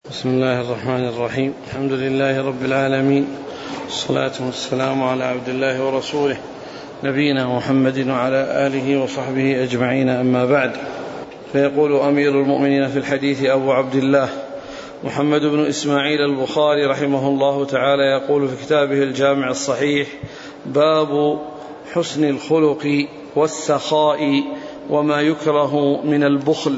بسم الله الرحمن الرحيم. الحمد لله رب العالمين، والصلاة والسلام على عبد الله ورسوله نبينا محمد وعلى آله وصحبه أجمعين، أما بعد. فيقول أمير المؤمنين في الحديث أبو عبد الله محمد بن إسماعيل البخاري رحمه الله تعالى، يقول في كتابه الجامع الصحيح: باب حسن الخلق والسخاء وما يكره من البخل.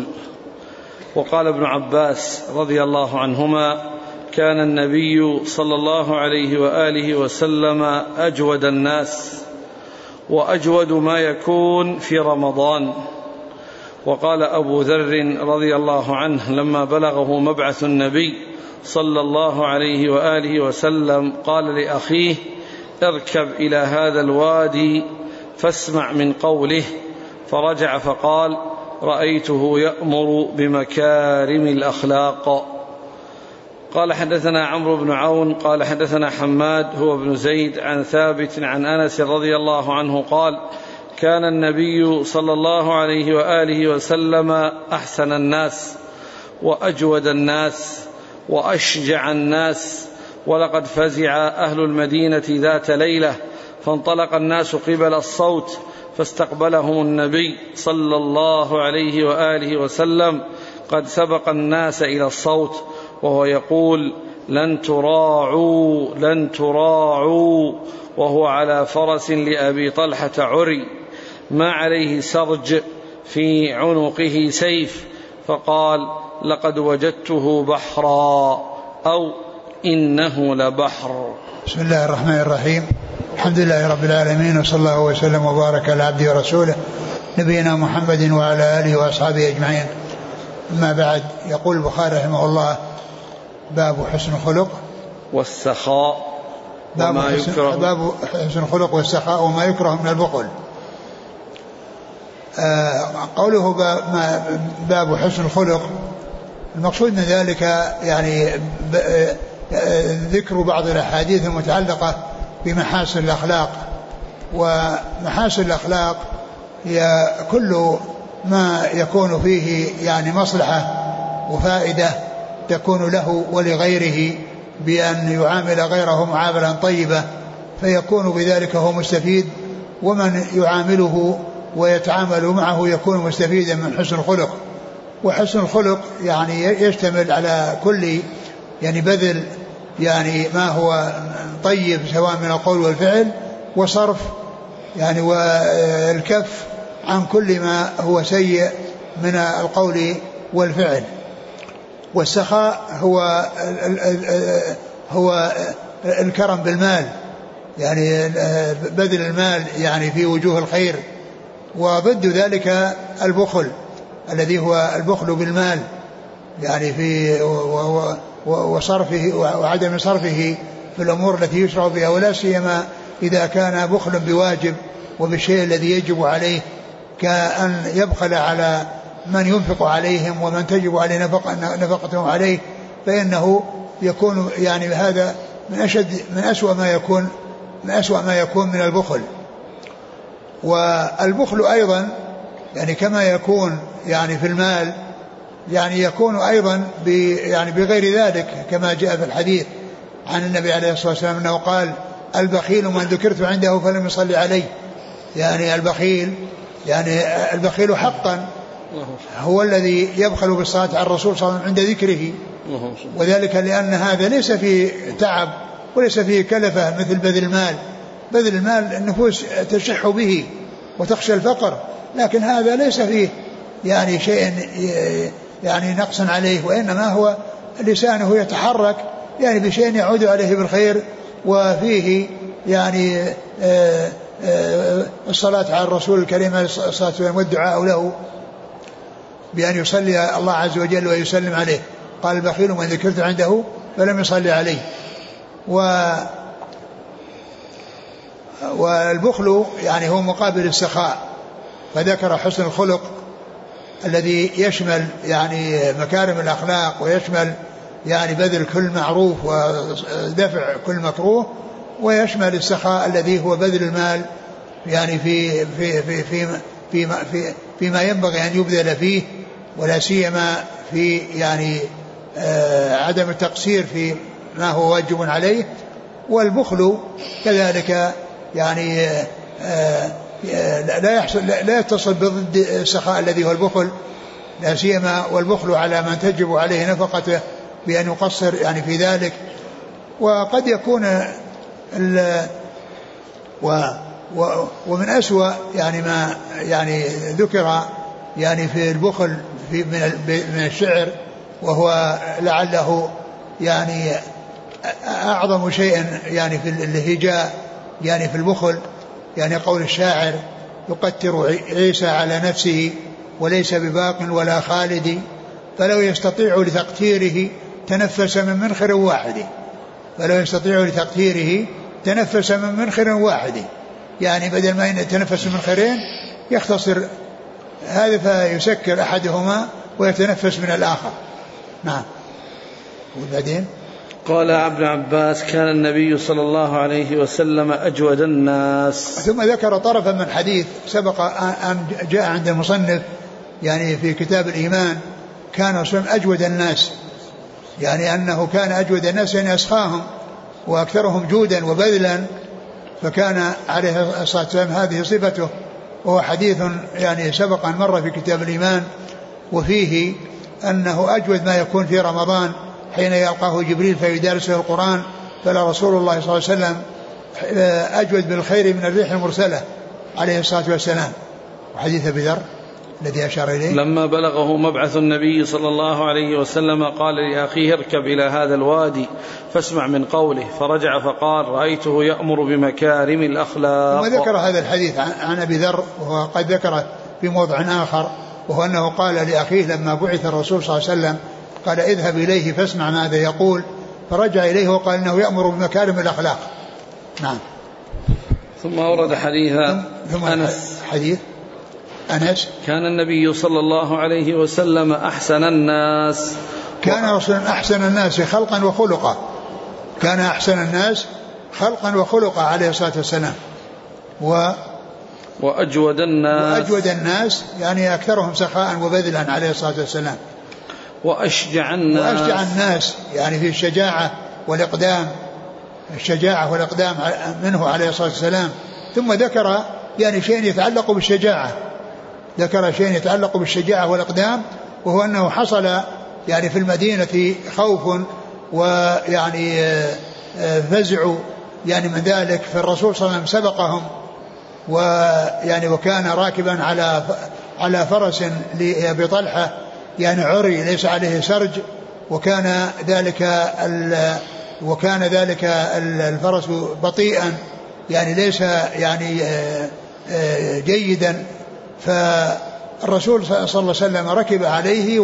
وقال ابن عباس رضي الله عنهما: كان النبي صلى الله عليه وآله وسلم أجود الناس، وأجود ما يكون في رمضان. وقال أبو ذر رضي الله عنه لما بلغه مبعث النبي صلى الله عليه وآله وسلم، قال لأخيه: اركب إلى هذا الوادي فاسمع من قوله. فرجع فقال: رأيته يأمر بمكارم الأخلاق. قال: حدثنا عمرو بن عون قال: حدثنا حماد هو بن زيد عن ثابت عن أنس رضي الله عنه قال: كان النبي صلى الله عليه وآله وسلم أحسن الناس وأجود الناس وأشجع الناس، ولقد فزع أهل المدينة ذات ليلة، فانطلق الناس قبل الصوت، فاستقبلهم النبي صلى الله عليه وآله وسلم قد سبق الناس إلى الصوت، وهو يقول: لن تراعوا لن تراعوا، وهو على فرس لأبي طلحة عري، ما عليه سرج، في عنقه سيف، فقال: لقد وجدته بحرا، أو إنه لبحر. بسم الله الرحمن الرحيم. الحمد لله رب العالمين، وصلى الله وسلم وبارك على عبده ورسوله نبينا محمد وعلى آله وأصحابه أجمعين، أما بعد. يقول البخاري رحمه الله: باب حسن الخلق والسخاء وما يكره. باب حسن الخلق والسخاء وما يكره من البخل. قوله باب حسن الخلق، المقصود من ذلك يعني ذكر بعض الأحاديث المتعلقة بمحاسن الأخلاق. ومحاسن الأخلاق هي كل ما يكون فيه يعني مصلحة وفائدة تكون له ولغيره، بأن يعامل غيره معاملة طيبة، فيكون بذلك هو مستفيد، ومن يعامله ويتعامل معه يكون مستفيدا من حسن الخلق. وحسن الخلق يعني يشتمل على كل يعني بذل يعني ما هو طيب، سواء من القول والفعل، وصرف يعني والكف عن كل ما هو سيء من القول والفعل. والسخاء هو الكرم بالمال، يعني بذل المال يعني في وجوه الخير. وضد ذلك البخل الذي هو البخل بالمال، يعني في وصرفه وعدم صرفه في الأمور التي يشرع بها، ولا سيما إذا كان بخل بواجب وبالشيء الذي يجب عليه، كأن يبخل على من ينفق عليهم ومن تجب عليه نفقتهم عليه، فإنه يكون يعني هذا من أسوأ ما يكون من البخل. والبخل أيضا يعني كما يكون يعني في المال، يعني يكون أيضا يعني بغير ذلك، كما جاء في الحديث عن النبي عليه الصلاة والسلام أنه قال: البخيل من ذكرت عنده فلم يصلي عليه. يعني البخيل حقا هو الذي يبخل بالصلاة على الرسول صلى الله عليه وسلم عند ذكره، وذلك لأن هذا ليس فيه تعب وليس فيه كلفة مثل بذل المال. بذل المال النفوس تشح به وتخشى الفقر، لكن هذا ليس فيه يعني شيء يعني نقص عليه، وإنما هو لسانه يتحرك يعني بشيء يعود عليه بالخير، وفيه يعني الصلاة على الرسول الكريم الصلاة والسلام والدعاء له بأن يصلي الله عز وجل ويسلم عليه. قال: البخيل من ذكرت عنده فلم يصلي عليه. والبخل يعني هو مقابل السخاء، فذكر حسن الخلق الذي يشمل يعني مكارم الأخلاق، ويشمل يعني بذل كل معروف ودفع كل مكروه، ويشمل السخاء الذي هو بذل المال يعني فيما ينبغي أن يبذل فيه، ولا سيما في يعني عدم التقصير في ما هو واجب عليه. والبخل كذلك يعني لا يتصل بضد السخاء الذي هو البخل، لا سيما والبخل على من تجب عليه نفقته بأن يقصر يعني في ذلك. وقد يكون ومن أسوأ يعني ما يعني ذكر يعني في البخل من الشعر، وهو لعله يعني أعظم شيء يعني في الهجاء يعني في البخل، يعني قول الشاعر: يقتر عيسى على نفسه وليس بباق ولا خالد، فلو يستطيع لتقتيره تنفس من منخر واحد. فلو يستطيع لتقتيره تنفس من منخر واحد، يعني بدل ما يتنفس من منخرين يختصر هذا فيسكر أحدهما ويتنفس من الآخر. نعم. وبعدين قال ابن عباس: كان النبي صلى الله عليه وسلم أجود الناس. ثم ذكر طرفا من حديث سبق أن جاء عند المصنف يعني في كتاب الإيمان: كان أجود الناس، يعني أنه كان أجود الناس يعني أسخاهم وأكثرهم جودا وبذلا، فكان عليه الصلاة والسلام هذه صفته. وهو حديث يعني سبق أن مر في كتاب الإيمان، وفيه أنه أجود ما يكون في رمضان حين يلقاه جبريل فيدارسه القرآن، فلا رسول الله صلى الله عليه وسلم أجود بالخير من الريح المرسلة عليه الصلاة والسلام. وحديث أبي ذر الذي أشار إليه: لما بلغه مبعث النبي صلى الله عليه وسلم قال لأخيه: اركب إلى هذا الوادي فاسمع من قوله، فرجع فقال: رأيته يأمر بمكارم الأخلاق. ثم ذكر هذا الحديث عن أبي ذر، وهو قد ذكره في موضع آخر، وهو أنه قال لأخيه لما بعث الرسول صلى الله عليه وسلم قال: اذهب إليه فاسمع ماذا يقول، فرجع إليه وقال إنه يأمر بمكارم الأخلاق. نعم. ثم أورد حديث أنس. حديث أنس: كان النبي صلى الله عليه وسلم أحسن الناس. كان رسول أحسن الناس خلقا وخلقا، كان أحسن الناس خلقا وخلقا عليه الصلاة والسلام. وأجود الناس يعني أكثرهم سخاء وبذلا عليه الصلاة والسلام. وأشجع الناس يعني في الشجاعة والإقدام، الشجاعة والإقدام منه عليه الصلاة والسلام. ثم ذكر يعني شيء يتعلق بالشجاعة، ذكر شيء يتعلق بالشجاعة والإقدام، وهو أنه حصل يعني في المدينة خوف ويعني فزع يعني من ذلك، فالرسول صلى الله عليه وسلم سبقهم ويعني وكان راكبا على فرس لأبي طلحة يعني عري ليس عليه سرج، وكان ذلك الفرس بطيئا يعني ليس يعني جيدا، فالرسول صلى الله عليه وسلم ركب عليه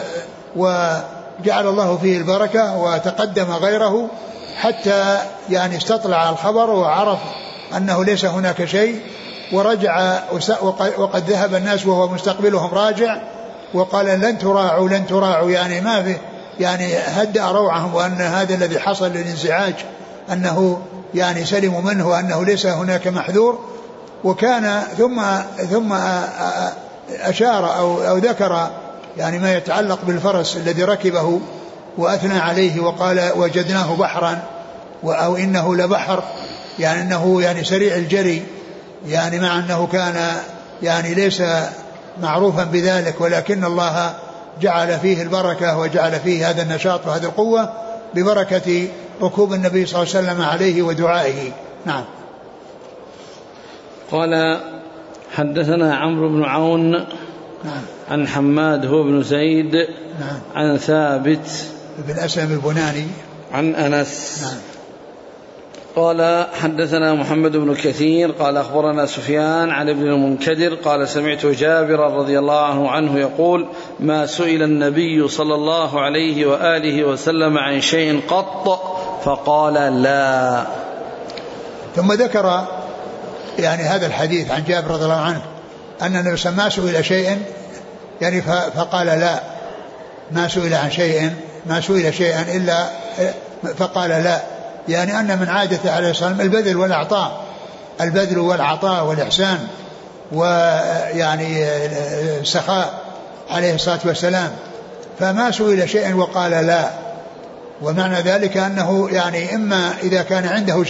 وجعل الله فيه البركة وتقدم غيره حتى يعني استطلع الخبر وعرف أنه ليس هناك شيء، ورجع وقد ذهب الناس وهو مستقبلهم راجع، وقال: لن تراعوا يعني ما في يعني هدأ روعهم، وأن هذا الذي حصل للانزعاج أنه يعني سلموا منه وأنه ليس هناك محذور. وكان ثم أشار أو ذكر يعني ما يتعلق بالفرس الذي ركبه وأثنى عليه وقال: وجدناه بحرا، أو إنه لبحر، يعني أنه يعني سريع الجري، يعني مع أنه كان يعني ليس معروفا بذلك، ولكن الله جعل فيه البركة وجعل فيه هذا النشاط وهذه القوة ببركة ركوب النبي صلى الله عليه وسلم عليه ودعائه. نعم. قال: حدثنا عمرو بن عون. نعم. عن حماد هو بن زيد. نعم. عن ثابت بن أسلم البناني عن أنس. نعم. قال: حدثنا محمد بن كثير قال: أخبرنا سفيان عن ابن المنكدر قال: سمعت جابر رضي الله عنه يقول: ما سئل النبي صلى الله عليه وآله وسلم عن شيء قط فقال لا. ثم ذكر يعني هذا الحديث عن جابر رضي الله عنه أن النبي صلى الله عليه وسلم ما سئل شيئا يعني فقال لا، ما سئل شيئا إلا فقال لا، يعني أن من عادته عليه الصلاة والسلام البذل والعطاء والإحسان ويعني السخاء عليه الصلاة والسلام. فما سئل شيئا وقال لا. ومعنى ذلك أنه يعني إما إذا كان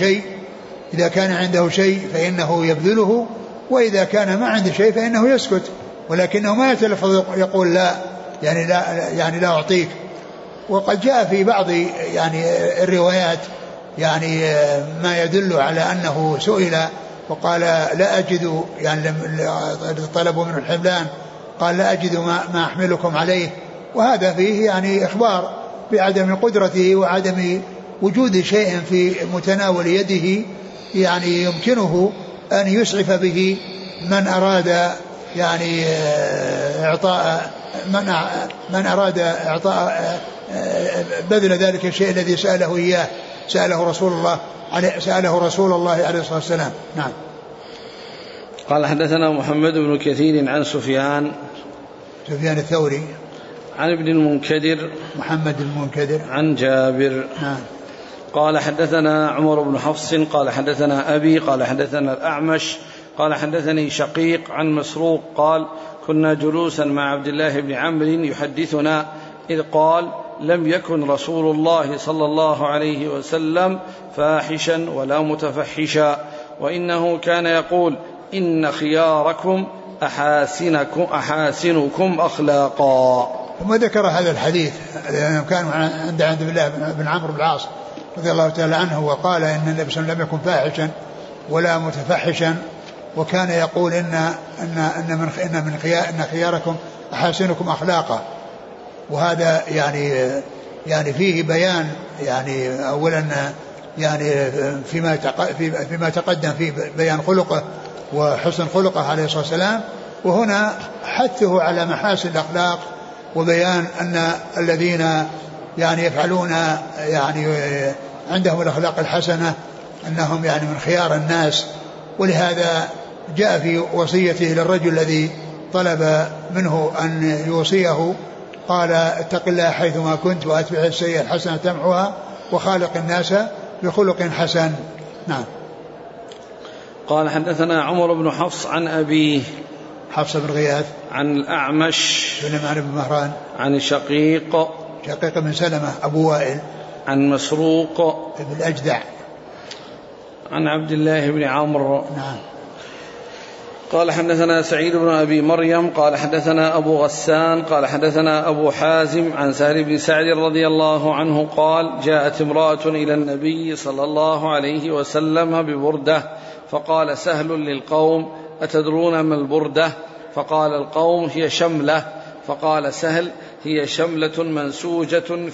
عنده شيء فإنه يبذله، وإذا كان ما عنده شيء فإنه يسكت، ولكنه ما يتلفظ يقول لا يعني لا أعطيك. وقد جاء في بعض يعني الروايات يعني ما يدل على أنه سئل وقال لا أجد، يعني طلبوا منه الحملان قال لا أجد ما أحملكم عليه، وهذا فيه يعني إخبار بعدم قدرته وعدم وجود شيء في متناول يده يعني يمكنه أن يسعف به من أراد يعني إعطاء بذل ذلك الشيء الذي سأله إياه، سأله رسول الله عليه الصلاة والسلام. نعم. قال حدثنا محمد بن كثير عن سفيان الثوري عن ابن المنكدر محمد المنكدر عن جابر. نعم. قال حدثنا عمر بن حفص قال حدثنا أبي قال حدثنا الأعمش قال حدثني شقيق عن مسروق قال كنا جلوسا مع عبد الله بن عمرو يحدثنا إذ قال لم يكن رسول الله صلى الله عليه وسلم فاحشا ولا متفحشا، وإنه كان يقول إن خياركم أحاسنكم أخلاقا. ثم ذكر هذا الحديث لأنه كان عند عبد الله بن عمرو بن العاص رضي الله تعالى عنه، وقال إن النبي صلى الله عليه وسلم لم يكن فاحشا ولا متفحشا، وكان يقول إن خياركم أحاسنكم أخلاقا. وهذا يعني فيه بيان يعني أولا يعني فيما تقدم في بيان خلقه وحسن خلقه عليه الصلاة والسلام، وهنا حثه على محاسن الأخلاق وبيان أن الذين يعني يفعلون يعني عندهم الأخلاق الحسنة أنهم يعني من خيار الناس. ولهذا جاء في وصيته للرجل الذي طلب منه أن يوصيه قال اتق الله حيثما كنت وأتبع السيئة الحسنة تمحها وخالق الناس بخلق حسن. نعم. قال حدثنا عمر بن حفص عن أبيه حفص بن غياث عن الأعمش سليمان بن مهران عن شقيق بن سلمة أبو وائل عن مسروق بن الأجدع عن عبد الله بن عمرو. نعم. قال حدثنا سعيد بن أبي مريم قال حدثنا أبو غسان قال حدثنا أبو حازم عن سهل بن سعد رضي الله عنه قال جاءت امرأة إلى النبي صلى الله عليه وسلم ببردة، فقال سهل للقوم أتدرون ما البردة؟ فقال القوم هي شملة. فقال سهل هي شملة منسوجة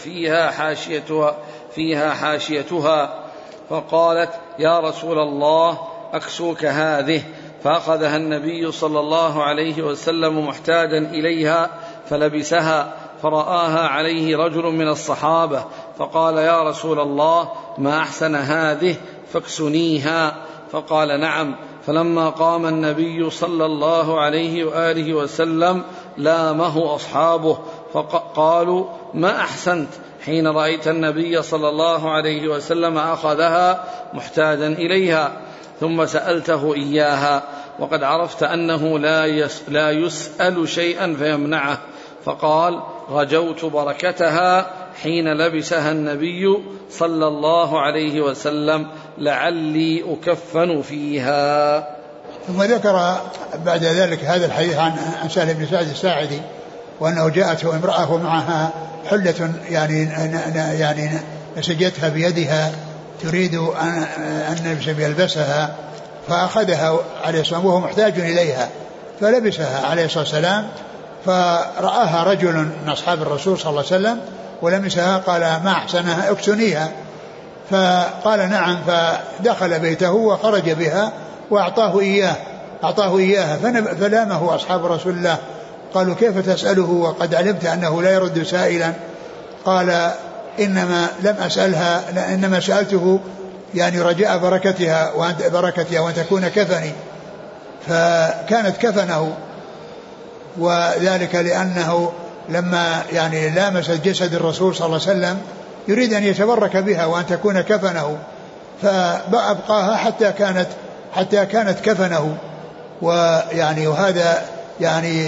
فيها حاشيتها. فقالت يا رسول الله أكسوك هذه. فأخذها النبي صلى الله عليه وسلم محتاجا إليها فلبسها، فرآها عليه رجل من الصحابة فقال يا رسول الله ما أحسن هذه فاكسنيها. فقال نعم. فلما قام النبي صلى الله عليه وآله وسلم لامه أصحابه فقالوا ما أحسنت حين رأيت النبي صلى الله عليه وسلم أخذها محتاجا إليها ثم سألته إياها وقد عرفت أنه لا يسأل شيئا فيمنعه. فقال رجوت بركتها حين لبسها النبي صلى الله عليه وسلم لعلي أكفن فيها. ثم ذكر بعد ذلك هذا الحديث عن سهل بن سعد الساعدي وأنه جاءته امرأة ومعها حلة يعني نسجتها بيدها تريد أن يلبسها، فأخذها عليه الصلاة والسلام وهو محتاج إليها فلبسها عليه الصلاة والسلام، فرآها رجل من أصحاب الرسول صلى الله عليه وسلم ولمسها قال ما أحسنها اكسنيها. فقال نعم، فدخل بيته وخرج بها وأعطاه إياها فلامه أصحاب رسول الله قالوا كيف تسأله وقد علمت أنه لا يرد سائلا؟ قال إنما لم أسألها إنما سألته يعني رجاء بركتها وأن تكون كفني، فكانت كفنه، وذلك لأنه لما يعني لامست جسد الرسول صلى الله عليه وسلم يريد أن يتبرك بها وأن تكون كفنه، فأبقاها حتى كانت كفنه. وهذا يعني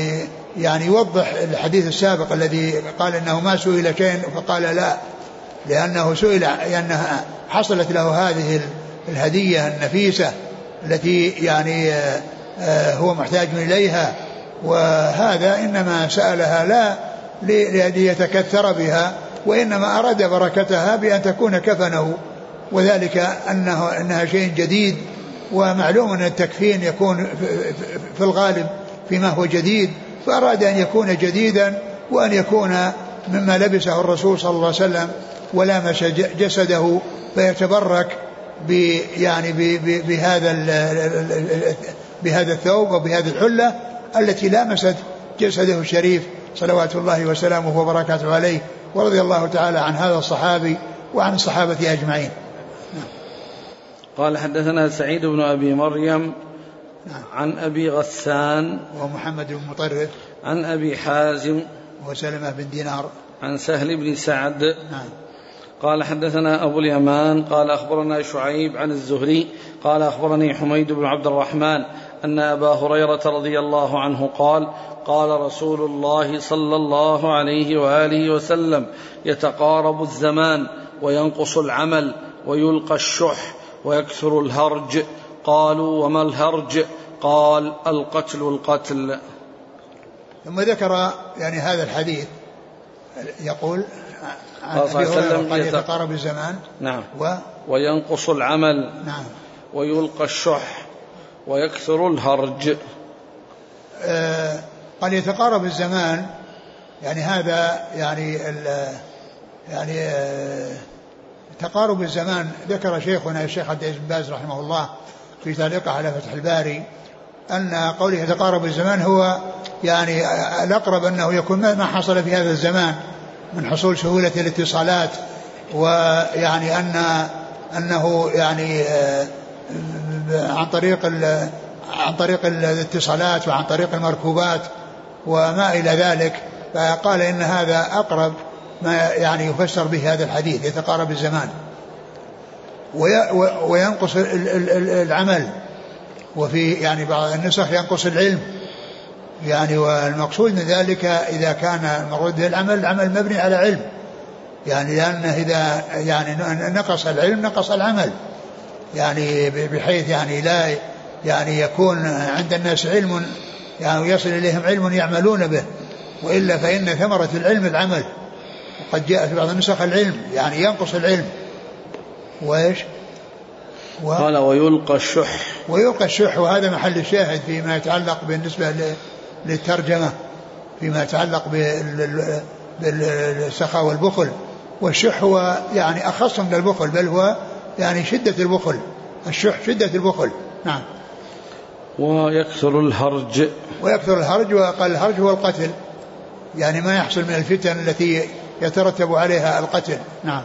يعني يوضح الحديث السابق الذي قال إنه ما سئل شيء فقال لا، لأنه سئل لأنها حصلت له هذه الهدية النفيسة التي يعني هو محتاج إليها، وهذا إنما سألها لا ليتكثر بها، وإنما أراد بركتها بأن تكون كفنه، وذلك أنها شيء جديد، ومعلوم أن التكفين يكون في الغالب فيما هو جديد، فأراد أن يكون جديدا وأن يكون مما لبسه الرسول صلى الله عليه وسلم ولامس جسده فيتبرك يعني بهذا الثوب وبهذه الحلة التي لامست جسده الشريف صلوات الله وسلامه وبركاته عليه، ورضي الله تعالى عن هذا الصحابي وعن الصحابة أجمعين. قال حدثنا سعيد بن أبي مريم عن أبي غسان ومحمد بن مطرف عن أبي حازم وسلمة بن دينار عن سهل بن سعد قال حدثنا أبو اليمان قال أخبرنا شعيب عن الزهري قال أخبرني حميد بن عبد الرحمن أن أبا هريرة رضي الله عنه قال قال رسول الله صلى الله عليه وآله وسلم يتقارب الزمان وينقص العمل ويلقى الشح ويكثر الهرج. قالوا وما الهرج؟ قال القتل. ثم ذكر يعني هذا الحديث يقول عن أبي هريرة قال يتقارب الزمان نعم وينقص العمل نعم ويلقى الشح ويكثر الهرج. قال يتقارب الزمان، يعني هذا يعني تقارب الزمان ذكر شيخنا الشيخ عبد العزيز بن باز رحمه الله في تعليقه على فتح الباري أن قوله يتقارب الزمان هو يعني الأقرب أنه يكون ما حصل في هذا الزمان من حصول سهولة الاتصالات، ويعني أنه يعني عن طريق الاتصالات وعن طريق المركوبات وما إلى ذلك، فقال إن هذا أقرب ما يعني يفسر به هذا الحديث يتقارب الزمان وينقص العمل، وفي يعني بعض النسخ ينقص العلم، يعني والمقصود من ذلك إذا كان المراد العمل مبني على علم، يعني لأنه إذا يعني نقص العلم نقص العمل، يعني بحيث يعني لا يعني يكون عند الناس علم يعني يصل إليهم علم يعملون به، وإلا فإن ثمرة العلم العمل، وقد جاء في بعض النسخ العلم يعني ينقص العلم. وإيش قال ويلقى الشح، وهذا محل الشاهد فيما يتعلق بالنسبة للترجمة فيما يتعلق بالسخاء والبخل، والشح هو يعني أخص من البخل، بل هو يعني شدة البخل، الشح شدة البخل. نعم. ويكثر الهرج، وقال الهرج هو القتل، يعني ما يحصل من الفتن التي يترتب عليها القتل. نعم.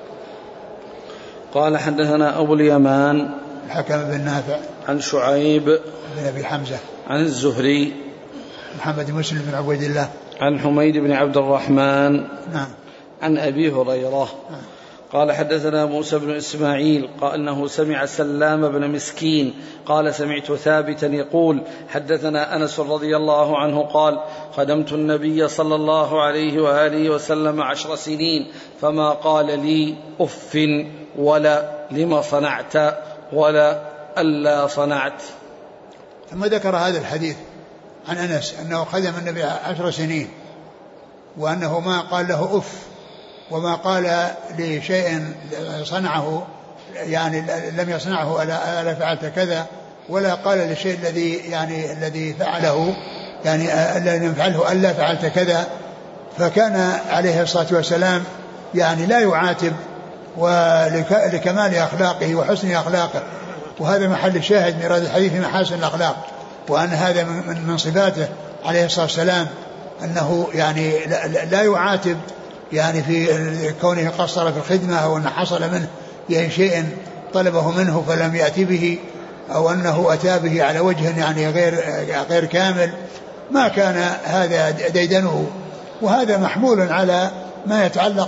قال حدثنا أبو اليمان الحكم بن نافع عن شعيب بن أبي حمزة عن الزهري محمد بن مسلم بن عبيد الله عن حميد بن عبد الرحمن نعم عن أبي هريرة نعم. قال حدثنا موسى بن إسماعيل قال أنه سمع سلام بن مسكين قال سمعت ثابتا يقول حدثنا أنس رضي الله عنه قال خدمت النبي صلى الله عليه وآله وسلم 10 سنين فما قال لي أف ولا لما صنعت ولا ألا صنعت. ثم ذكر هذا الحديث عن أنس أنه خدم النبي 10 سنين وأنه ما قال له أف وما قال لشيء صنعه يعني لم يصنعه ألا فعلت كذا، ولا قال للشيء الذي فعله يعني الذي يفعله ألا فعلت كذا. فكان عليه الصلاة والسلام يعني لا يعاتب ولكمال أخلاقه وحسن أخلاقه، وهذا محل الشاهد من هذا الحديث محاسن الأخلاق، وأن هذا من صفاته عليه الصلاة والسلام أنه يعني لا يعاتب يعني في كونه قصر في الخدمة أو أن حصل منه يعني شيء طلبه منه فلم يأتي به أو أنه أتى به على وجه يعني غير كامل، ما كان هذا ديدنه. وهذا محمول على ما يتعلق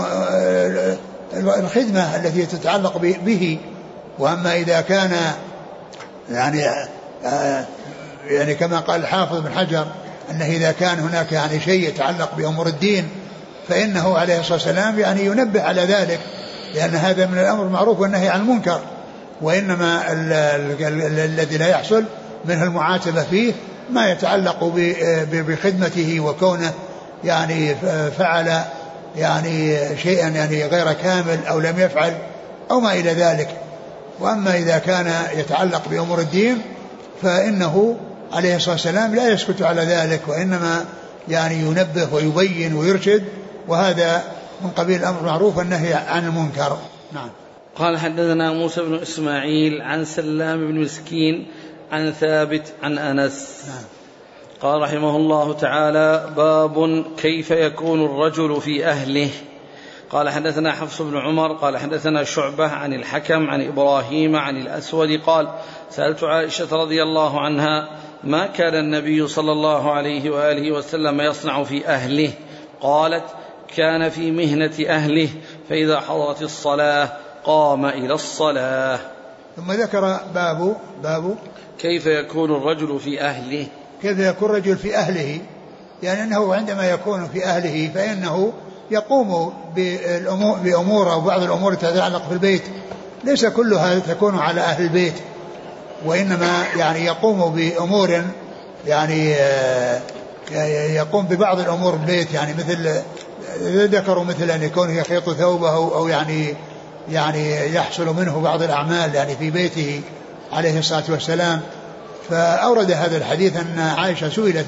بالخدمة التي تتعلق به. وأما إذا كان يعني كما قال الحافظ بن حجر أنه إذا كان هناك يعني شيء يتعلق بأمور الدين فإنه عليه الصلاة والسلام يعني ينبه على ذلك، لأن هذا من الأمر المعروف والنهي عن المنكر، وإنما الذي لا يحصل منه المعاتبة فيه ما يتعلق بخدمته وكونه يعني فعل يعني شيئا يعني غير كامل أو لم يفعل أو ما إلى ذلك. وأما إذا كان يتعلق بأمور الدين فإنه عليه الصلاة والسلام لا يسكت على ذلك، وإنما يعني ينبه ويبين ويرشد، وهذا من قبيل الأمر المعروف والنهي عن المنكر. نعم. قال حدثنا موسى بن إسماعيل عن سلام بن مسكين عن ثابت عن أنس. نعم. قال رحمه الله تعالى: باب كيف يكون الرجل في أهله. قال حدثنا حفص بن عمر قال حدثنا شعبة عن الحكم عن إبراهيم عن الأسود قال: سألت عائشة رضي الله عنها: ما كان النبي صلى الله عليه وآله وسلم يصنع في أهله؟ قالت: كان في مهنة أهله، فإذا حضرت الصلاة قام إلى الصلاة. ثم ذكر باب كيف يكون الرجل في أهله. كيف يكون الرجل في أهله، يعني أنه عندما يكون في أهله فإنه يقوم بأمور أو بعض الأمور تتعلق في البيت، ليس كلها تكون على أهل البيت، وإنما يعني يقوم بأمور يعني يقوم ببعض الأمور البيت، يعني مثل ذكروا مثل أن يكون يخيط ثوبه أو يعني يحصل منه بعض الأعمال يعني في بيته عليه الصلاة والسلام. فأورد هذا الحديث أن عائشة سئلت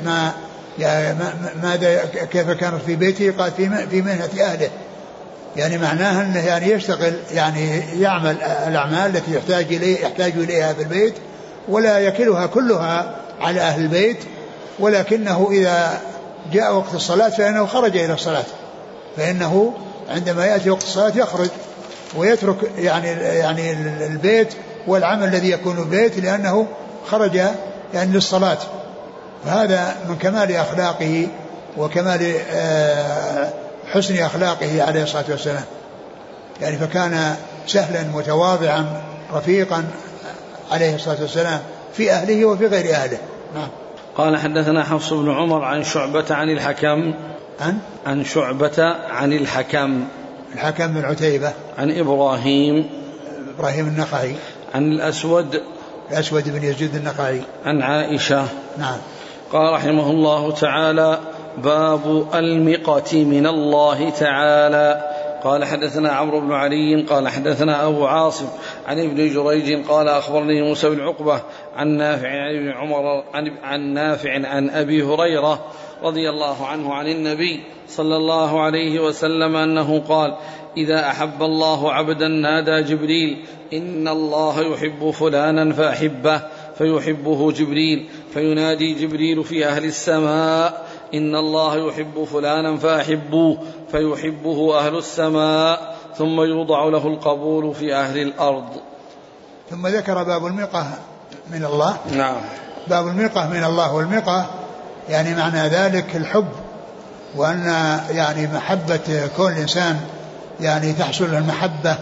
ماذا كيف كانت في بيته؟ قال في مهنة أهله، يعني معناها أنه يعني يشتغل يعني يعمل الأعمال التي يحتاج إليها في البيت، ولا يكلها كلها على أهل البيت، ولكنه إذا جاء وقت الصلاة فإنه خرج إلى الصلاة، فإنه عندما يأتي وقت الصلاة يخرج ويترك يعني البيت والعمل الذي يكون البيت، لأنه خرج يعني للصلاة. فهذا من كمال أخلاقه وكمال حسن أخلاقه عليه الصلاة والسلام، يعني فكان سهلا متواضعا رفيقا عليه الصلاة والسلام في أهله وفي غير أهله. نعم. قال حدثنا حفص بن عمر عن شعبة عن الحكم عن شعبة عن الحكم بن عتيبة عن إبراهيم النخعي عن الأسود بن يزيد النخعي عن عائشة. نعم. قال رحمه الله تعالى: باب المقة من الله تعالى. قال حدثنا عمرو بن علي قال حدثنا أبو عاصم عن ابن جريج قال أخبرني موسى بن عقبة عن نافع عن ابن عمر عن نافع عن أبي هريرة رضي الله عنه عن النبي صلى الله عليه وسلم أنه قال: إذا أحب الله عبدا نادى جبريل: إن الله يحب فلانا فأحبه، فيحبه جبريل، فينادي جبريل في أهل السماء: إن الله يحب فلانا فأحبوه، فيحبه أهل السماء، ثم يوضع له القبول في أهل الأرض. ثم ذكر باب المقة من الله. نعم. باب المقة من الله، والمقة يعني معنى ذلك الحب، وأن يعني محبة كل إنسان يعني تحصل المحبة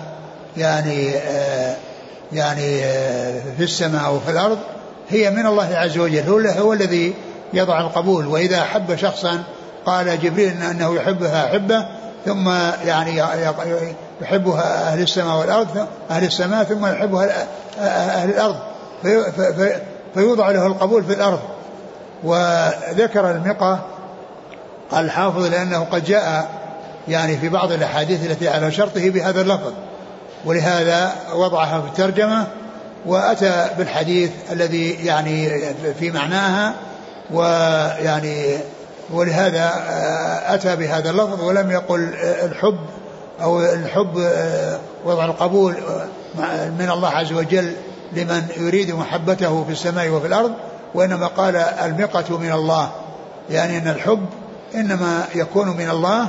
يعني في السماء وفي الأرض هي من الله عز وجل، هو الذي يضع القبول. وإذا أحب شخصا قال جبريل أنه يحبها أحبه، ثم يعني يحبها أهل السماء والأرض، أهل السماء، ثم يحبها أهل الأرض، فيوضع له القبول في الأرض. وذكر المقة قال الحافظ لأنه قد جاء يعني في بعض الأحاديث التي على شرطه بهذا اللفظ، ولهذا وضعها في الترجمة وأتى بالحديث الذي يعني في معناها، ويعني ولهذا أتى بهذا اللفظ ولم يقل الحب أو الحب وضع القبول من الله عز وجل لمن يريد محبته في السماء وفي الأرض، وإنما قال المقة من الله، يعني أن الحب إنما يكون من الله.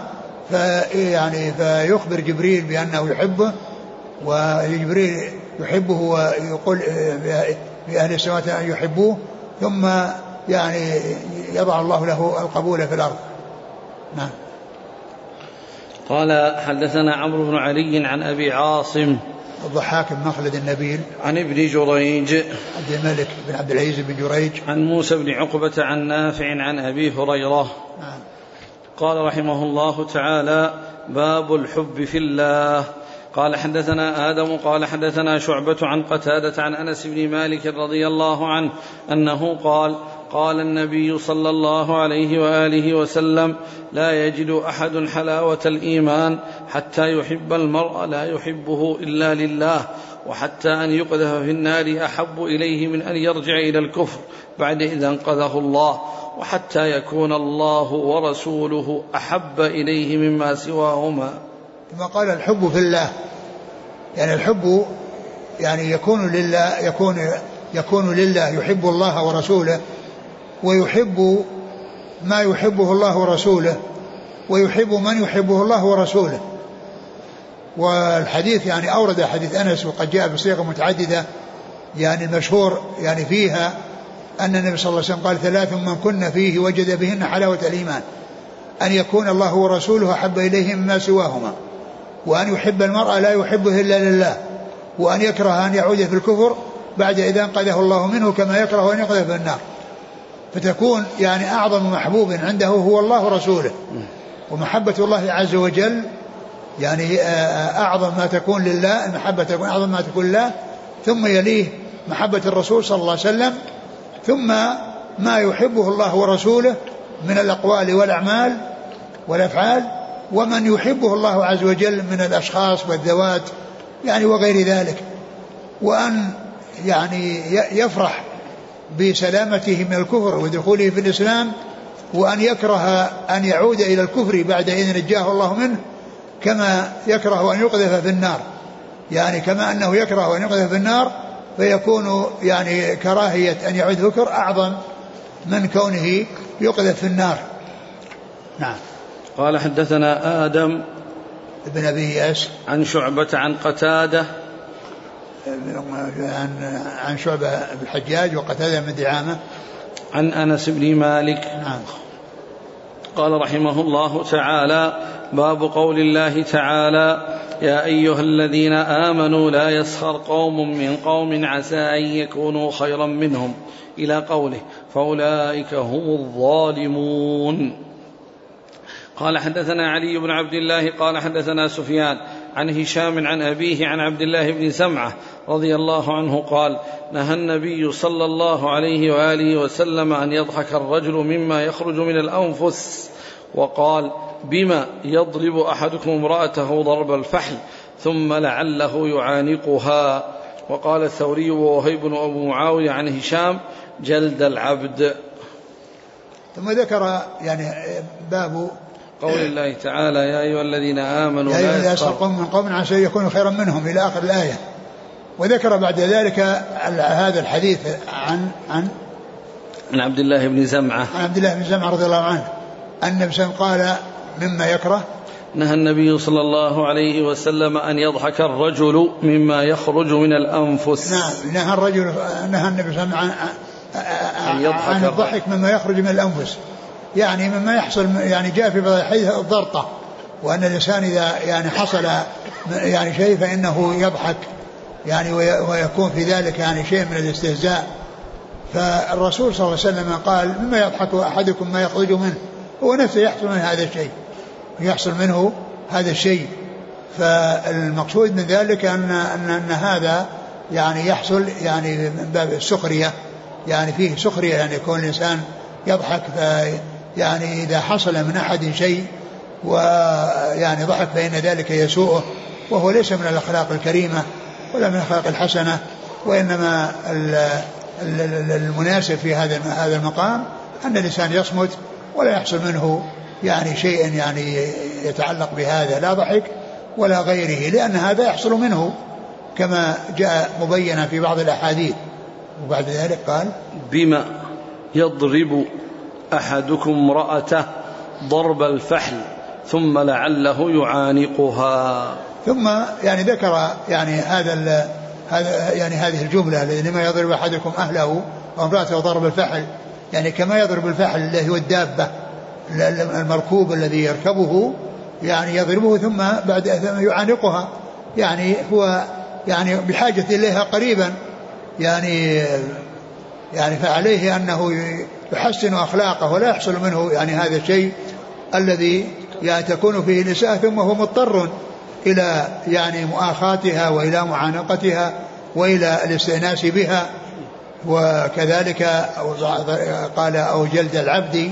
فيخبر جبريل بأنه يحبه، وجبريل يحبه ويقول بأهل السماوات أن يحبوه، ثم يعني يضع الله له القبول في الأرض. نعم. قال حدثنا عمرو بن علي عن أبي عاصم الضحاك بن مخلد النبيل عن ابن جريج عبد الملك بن عبد العزيز بن جريج عن موسى بن عقبة عن نافع عن أبي هريرة قال رحمه الله تعالى: باب الحب في الله. قال حدثنا آدم قال حدثنا شعبة عن قتادة عن أنس بن مالك رضي الله عنه أنه قال: قال النبي صلى الله عليه وآله وسلم: لا يجد أحد حلاوة الإيمان حتى يحب المرء لا يحبه إلا لله، وحتى أن يقذف في النار أحب إليه من أن يرجع إلى الكفر بعد إذا انقذه الله، وحتى يكون الله ورسوله أحب إليه مما سواهما. ثم قال: الحب في الله، يعني الحب يعني يكون لله، يكون لله، يحب الله ورسوله، ويحب ما يحبه الله ورسوله، ويحب من يحبه الله ورسوله. والحديث يعني أورد حديث أنس وقد جاء بصيغة متعددة، يعني المشهور يعني فيها أن النبي صلى الله عليه وسلم قال: 3 من كن فيه وجد بهن حلاوة الإيمان: أن يكون الله ورسوله أحب إليه مما سواهما، وأن يحب المرء لا يحبه إلا لله، وأن يكره أن يعود في الكفر بعد إذا انقذه الله منه كما يكره أن يقذف في النار. فتكون يعني أعظم محبوب عنده هو الله ورسوله، ومحبة الله عز وجل يعني أعظم ما تكون لله، المحبة تكون أعظم ما تكون لله، ثم يليه محبة الرسول صلى الله عليه وسلم، ثم ما يحبه الله ورسوله من الأقوال والأعمال والأفعال، ومن يحبه الله عز وجل من الأشخاص والذوات يعني وغير ذلك، وأن يعني يفرح بسلامته من الكفر ودخوله في الإسلام، وأن يكره أن يعود إلى الكفر بعد إذن نجاه الله منه كما يكره أن يقذف في النار، يعني كما أنه يكره أن يقذف في النار، فيكون يعني كراهية أن يعود في الكفر أعظم من كونه يقذف في النار. نعم. قال حدثنا آدم ابن أبي إياس عن شعبة عن قتادة عن شعبة بن الحجاج وقتادة بن دعامة عن أنس بن مالك. نعم. قال رحمه الله تعالى: باب قول الله تعالى: يا أيها الذين آمنوا لا يسخر قوم من قوم عسى أن يكونوا خيرا منهم إلى قوله: فأولئك هم الظالمون. قال حدثنا علي بن عبد الله قال حدثنا سفيان عن هشام عن أبيه عن عبد الله بن سمعة رضي الله عنه قال: نهى النبي صلى الله عليه وآله وسلم أن يضحك الرجل مما يخرج من الأنفس، وقال: بما يضرب أحدكم امرأته ضرب الفحل ثم لعله يعانقها. وقال الثوري ووهيب وأبو معاوية عن هشام: جلد العبد. ثم ذكر يعني باب قول الله تعالى: يا أيها الذين آمنوا لا يسخر قوم من قوم عسى أن يكونوا خيرا منهم إلى آخر الآية. وذكر بعد ذلك هذا الحديث عن عبد الله بن زمعة رضي الله عنه أن النبي صلى الله عليه وسلم قال مما يكره: نهى النبي صلى الله عليه وسلم أن يضحك الرجل مما يخرج من الأنفس. نعم، نهى النبي صلى الله عليه وسلم عن الضحك مما يخرج من الأنفس، يعني مما يحصل، يعني جاء في بعض الحديث الضرطة، وأن الإنسان إذا يعني حصل يعني شيء فإنه يضحك يعني ويكون في ذلك يعني شيء من الاستهزاء. فالرسول صلى الله عليه وسلم قال: مما يضحك أحدكم ما يخرج منه، هو نفسه يحصل منه هذا الشيء. فالمقصود من ذلك أن هذا يعني يحصل يعني من باب السخرية، يعني فيه سخرية، يعني يكون الإنسان يضحك، يعني إذا حصل من أحد شيء ويعني ضحك فإن ذلك يسوءه، وهو ليس من الأخلاق الكريمة ولا من الأخلاق الحسنة، وإنما المناسب في هذا المقام أن الإنسان يصمت ولا يحصل منه يعني شيء يعني يتعلق بهذا، لا ضحك ولا غيره، لأن هذا يحصل منه كما جاء مبينا في بعض الأحاديث. وبعد ذلك قال: بما يضرب أحدكم امرأته ضرب الفحل ثم لعله يعانقها. ثم يعني ذكر يعني هذا يعني هذه الجملة: لما يضرب أحدكم أهله وامرأته ضرب الفحل، يعني كما يضرب الفحل الذي هو الدابة المركوب الذي يركبه، يعني يضربه ثم ثم يعانقها، يعني هو يعني بحاجة إليها قريبا، يعني فعليه أنه يحسن أخلاقه ولا يحصل منه يعني هذا الشيء الذي يعني تكون فيه الإساءة، ثم هو مضطر إلى يعني مؤاخاتها وإلى معانقتها وإلى الاستئناس بها. وكذلك قال أو جلد العبد،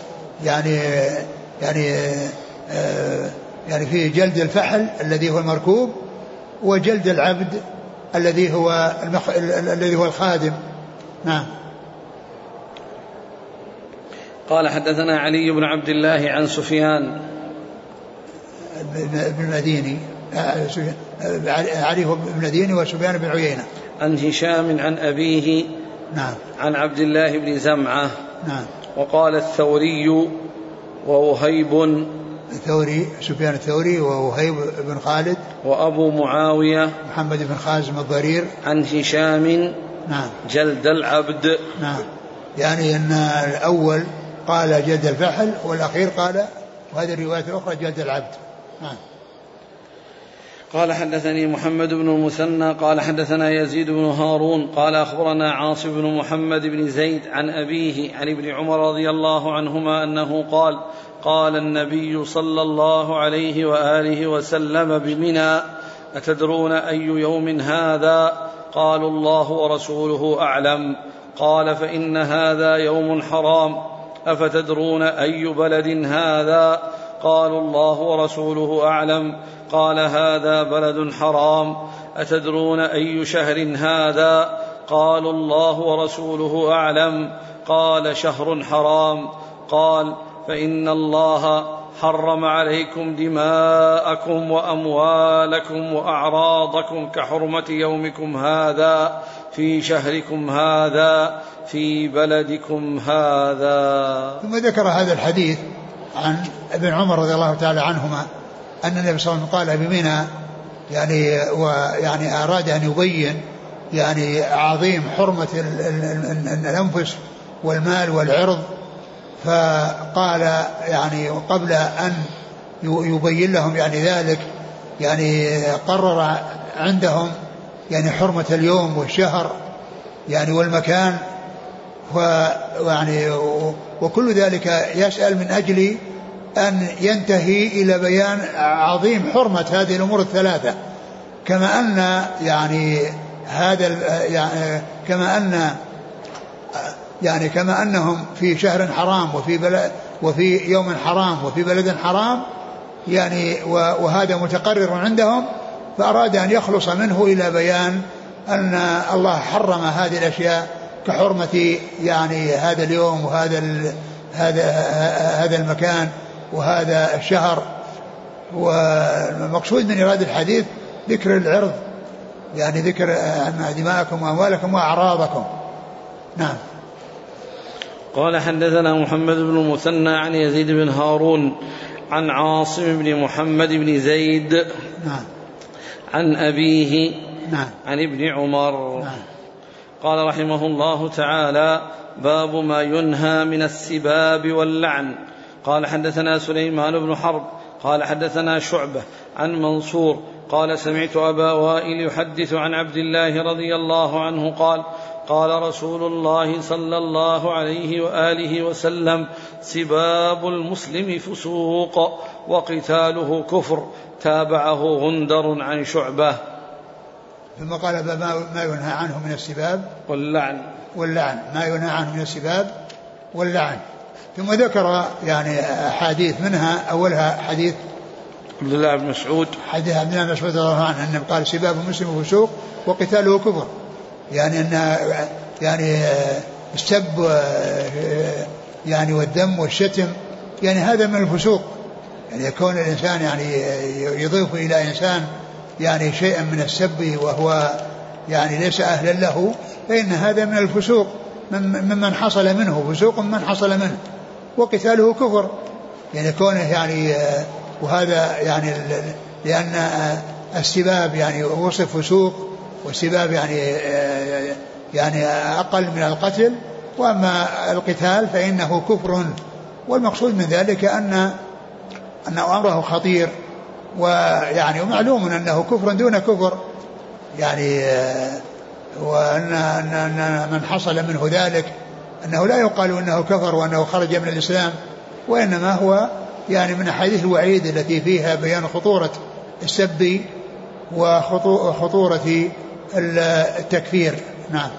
يعني في جلد الفحل الذي هو المركوب، وجلد العبد الذي هو الخادم. نعم. قال حدثنا علي بن عبد الله عن سفيان بن المديني، علي بن المديني وسفيان بن عيينة عن هشام عن أبيه نعم عن عبد الله بن زمعة نعم. وقال الثوري ووهيب سفيان الثوري ووهيب بن خالد وأبو معاوية محمد بن خازم الضرير عن هشام نعم جلد العبد. نعم، يعني أن الأول قال جلد الفحل والأخير قال، وهذه الرواية الأخرى جلد العبد. نعم. قال حدثني محمد بن المثنى قال حدثنا يزيد بن هارون قال أخبرنا عاصم بن محمد بن زيد عن أبيه عن ابن عمر رضي الله عنهما أنه قال قال النبي صلى الله عليه وآله وسلم بمنى أتدرون أي يوم هذا؟ قالوا الله ورسوله أعلم. قال فإن هذا يوم حرام. أفتدرون أي بلد هذا؟ قالوا الله ورسوله أعلم. قال هذا بلد حرام. أتدرون أي شهر هذا؟ قالوا الله ورسوله أعلم. قال شهر حرام. قال فإن الله حرم عليكم دماءكم وأموالكم وأعراضكم كحرمة يومكم هذا في شهركم هذا في بلدكم هذا. ثم ذكر هذا الحديث عن ابن عمر رضي الله تعالى عنهما أن النبي صلى الله عليه وسلم قال بمنى، يعني أراد أن يبين يعني عظيم حرمة الأنفس والمال والعرض، فقال يعني قبل أن يبين لهم يعني ذلك يعني قرر عندهم يعني حرمة اليوم والشهر يعني والمكان، ويعني وكل ذلك يسأل من أجل أن ينتهي إلى بيان عظيم حرمة هذه الأمور الثلاثة، كما أن يعني كما أنهم في شهر حرام وفي يوم حرام وفي بلد حرام يعني، وهذا متقرر عندهم، فأراد أن يخلص منه إلى بيان أن الله حرم هذه الأشياء كحرمة يعني هذا اليوم هذا المكان وهذا الشهر. والمقصود من إرادة الحديث ذكر العرض، يعني ذكر دماءكم وأموالكم وأعراضكم. نعم. قال حدثنا محمد بن المثنى عن يزيد بن هارون عن عاصم بن محمد بن زيد نعم عن أبيه نعم عن ابن عمر نعم. قال رحمه الله تعالى باب ما ينهى من السباب واللعن. قال حدثنا سليمان بن حرب قال حدثنا شعبة عن منصور قال سمعت أبا وائل يحدث عن عبد الله رضي الله عنه قال قال رسول الله صلى الله عليه وآله وسلم سباب المسلم فسوق وقتاله كفر. تابعه غندر عن شعبة. ثم قال ما ينهى عنه من السباب واللعن ما ينهى عنه من السباب واللعن. ثم ذكر يعني حديث منها أولها حديث عبد الله بن مسعود، حديث عبد الله بن مسعود رضي الله عنه أنه قال سباب المسلم فسوق وقتاله كفر، يعني أن يعني السب يعني والذم والشتم يعني هذا من الفسوق، يعني يكون الإنسان يعني يضيف إلى إنسان يعني شيئا من السب وهو يعني ليس أهلا له، فإن هذا من الفسوق ممن حصل منه، فسوق من حصل منه. وقتاله كفر، يعني كونه يعني وهذا يعني لأن السباب يعني وصف فسوق، والسباب يعني أقل من القتل، وأما القتال فإنه كفر. والمقصود من ذلك أنه أمره خطير، ويعني ومعلوم أنه كفر دون كفر يعني، وأن من حصل منه ذلك أنه لا يقال أنه كفر وأنه خرج من الإسلام، وإنما هو يعني من أحاديث الوعيد التي فيها بيان خطورة السب وخطورة التكفير. نعم.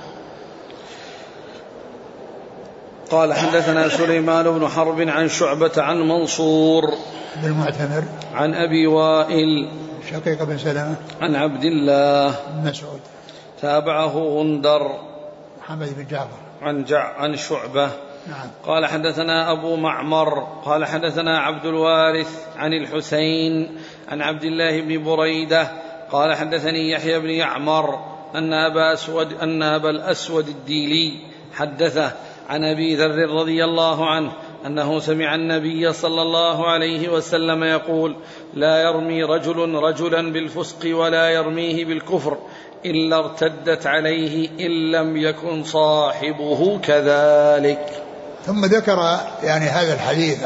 قال حدثنا سليمان بن حرب عن شعبة عن منصور بالمعتمر عن أبي وائل شقيق بن سلمة عن عبد الله بن مسعود تابعه غندر محمد بن جعفر عن شعبة. نعم. قال حدثنا أبو معمر قال حدثنا عبد الوارث عن الحسين عن عبد الله بن بريدة قال حدثني يحيى بن يعمر أن أبا الأسود الديلي حدثه عن أبي ذر رضي الله عنه أنه سمع النبي صلى الله عليه وسلم يقول: لا يرمي رجل رجلا بالفسق ولا يرميه بالكفر إلا ارتدت عليه إن لم يكن صاحبه كذلك. ثم ذكر يعني هذا الحديث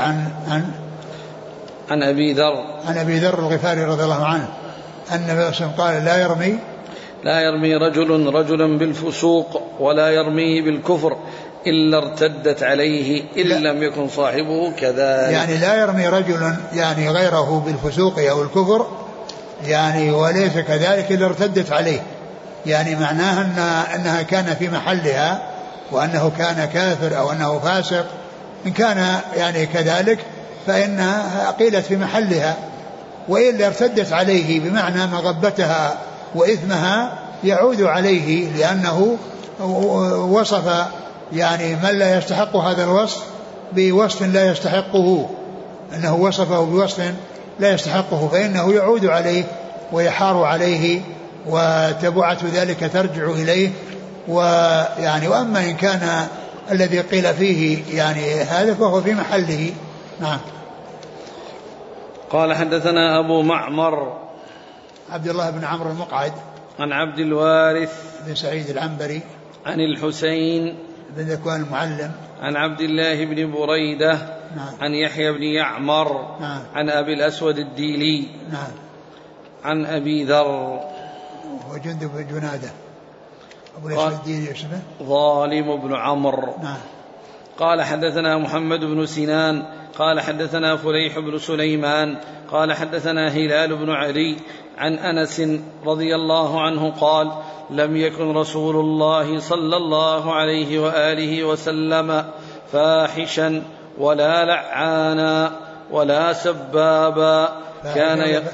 عن أبي ذر الغفاري رضي الله عنه أن النبي صلى الله عليه وسلم قال: لا يرمي رجل رجلا بالفسوق ولا يرميه بالكفر إلا ارتدت عليه إن لم يكن صاحبه كذلك. يعني لا يرمي رجل يعني غيره بالفسوق أو الكفر يعني وليس كذلك إلا ارتدت عليه، يعني معناها أنها كان في محلها وأنه كان كافر أو أنه فاسق، إن كان يعني كذلك فإنها قيلت في محلها، وإلا ارتدت عليه بمعنى مغبتها وإثمها يعود عليه، لأنه وصف يعني من لا يستحق هذا الوصف بوصف لا يستحقه، أنه وصفه بوصف لا يستحقه فإنه يعود عليه ويحار عليه وتبعة ذلك ترجع إليه. ويعني وأما إن كان الذي قيل فيه يعني هذا فهو في محله. نعم. قال حدثنا أبو معمر عبد الله بن عمرو المقعد عن عبد الوارث بن سعيد العنبري عن الحسين بن ذكوان المعلم عن عبد الله بن بريدة نعم. عن يحيى بن يعمر نعم. عن أبي الأسود الديلي نعم. عن أبي ذر وجندب بن جنادة أبو الأسود الديلي اسمه ظالم بن عمرو. نعم. قال حدثنا محمد بن سنان قال حدثنا فليح بن سليمان قال حدثنا هلال بن علي عن أنس رضي الله عنه قال: لم يكن رسول الله صلى الله عليه وآله وسلم فاحشا ولا لعانا ولا سبابا كان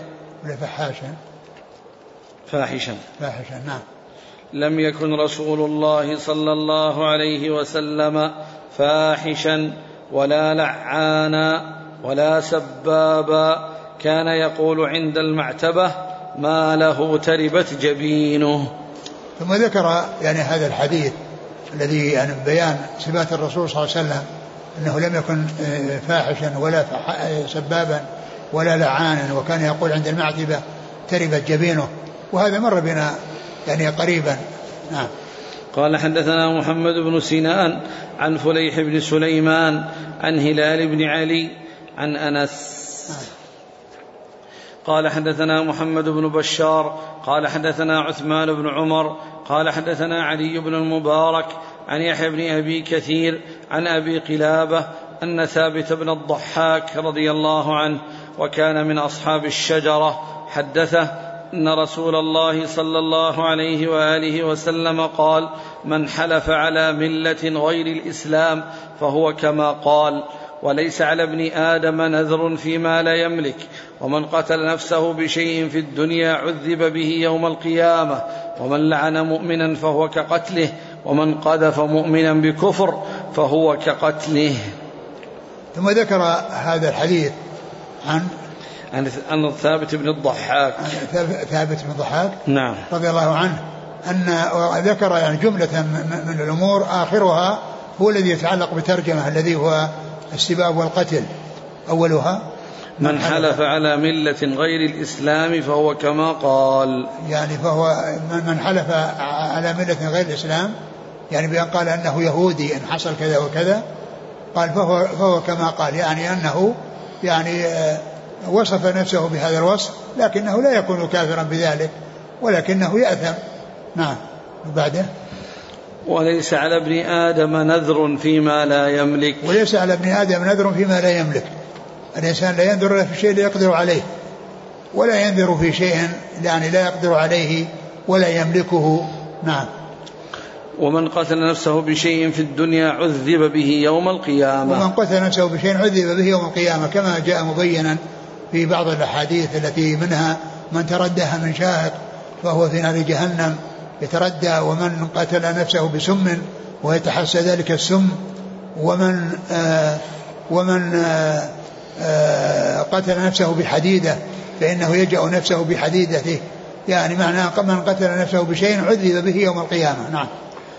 فاحشا. نعم. لم يكن رسول الله صلى الله عليه وسلم فاحشا ولا لعانا ولا سبابا كان يقول عند المعتبة: ما له تربت جبينه. ثم ذكر يعني هذا الحديث الذي يعني بيان صفات الرسول صلى الله عليه وسلم أنه لم يكن فاحشا ولا سبابا ولا لعانا، وكان يقول عند المعتبة: تربت جبينه، وهذا مر بنا يعني قريبا. نعم. قال حدثنا محمد بن سنان عن فليح بن سليمان عن هلال بن علي عن أنس قال حدثنا محمد بن بشار قال حدثنا عثمان بن عمر قال حدثنا علي بن المبارك عن يحيى بن أبي كثير عن أبي قلابة أن ثابت بن الضحاك رضي الله عنه وكان من أصحاب الشجرة حدثه أن رسول الله صلى الله عليه وآله وسلم قال: من حلف على ملة غير الإسلام فهو كما قال، وليس على ابن آدم نذر فيما لا يملك، ومن قتل نفسه بشيء في الدنيا عذب به يوم القيامة، ومن لعن مؤمنا فهو كقتله، ومن قذف مؤمنا بكفر فهو كقتله. ثم ذكر هذا الحديث عن ثابت بن الضحاك نعم رضي الله عنه أن ذكر يعني جملة من الأمور آخرها هو الذي يتعلق بترجمة الذي هو السباب والقتل. أولها: من حلف على ملة غير الإسلام فهو كما قال، يعني فهو من حلف على ملة غير الإسلام يعني بأن قال أنه يهودي إن حصل كذا وكذا، قال فهو كما قال، يعني أنه يعني وصف نفسه بهذا الوصف، لكنه لا يكون كافرا بذلك، ولكنه يأثم. نعم. وبعده وليس على ابن آدم نذر فيما لا يملك. وليس على ابن آدم نذر فيما لا يملك. الإنسان لا ينذر في شيء لا يقدر عليه، ولا ينذر في شيء يعني لا يقدر عليه ولا يملكه. نعم. ومن قتل نفسه بشيء في الدنيا عذب به يوم القيامة. ومن قتل نفسه بشيء عذب به يوم القيامة، كما جاء مبينا في بعض الأحاديث التي منها من ترداها من شاهق فهو في نار جهنم يتردى، ومن قتل نفسه بسم ويتحسى ذلك السم، ومن قتل نفسه بحديدة فإنه يجأ نفسه بحديدته، يعني معناه من قتل نفسه بشيء عذب به يوم القيامة. نعم.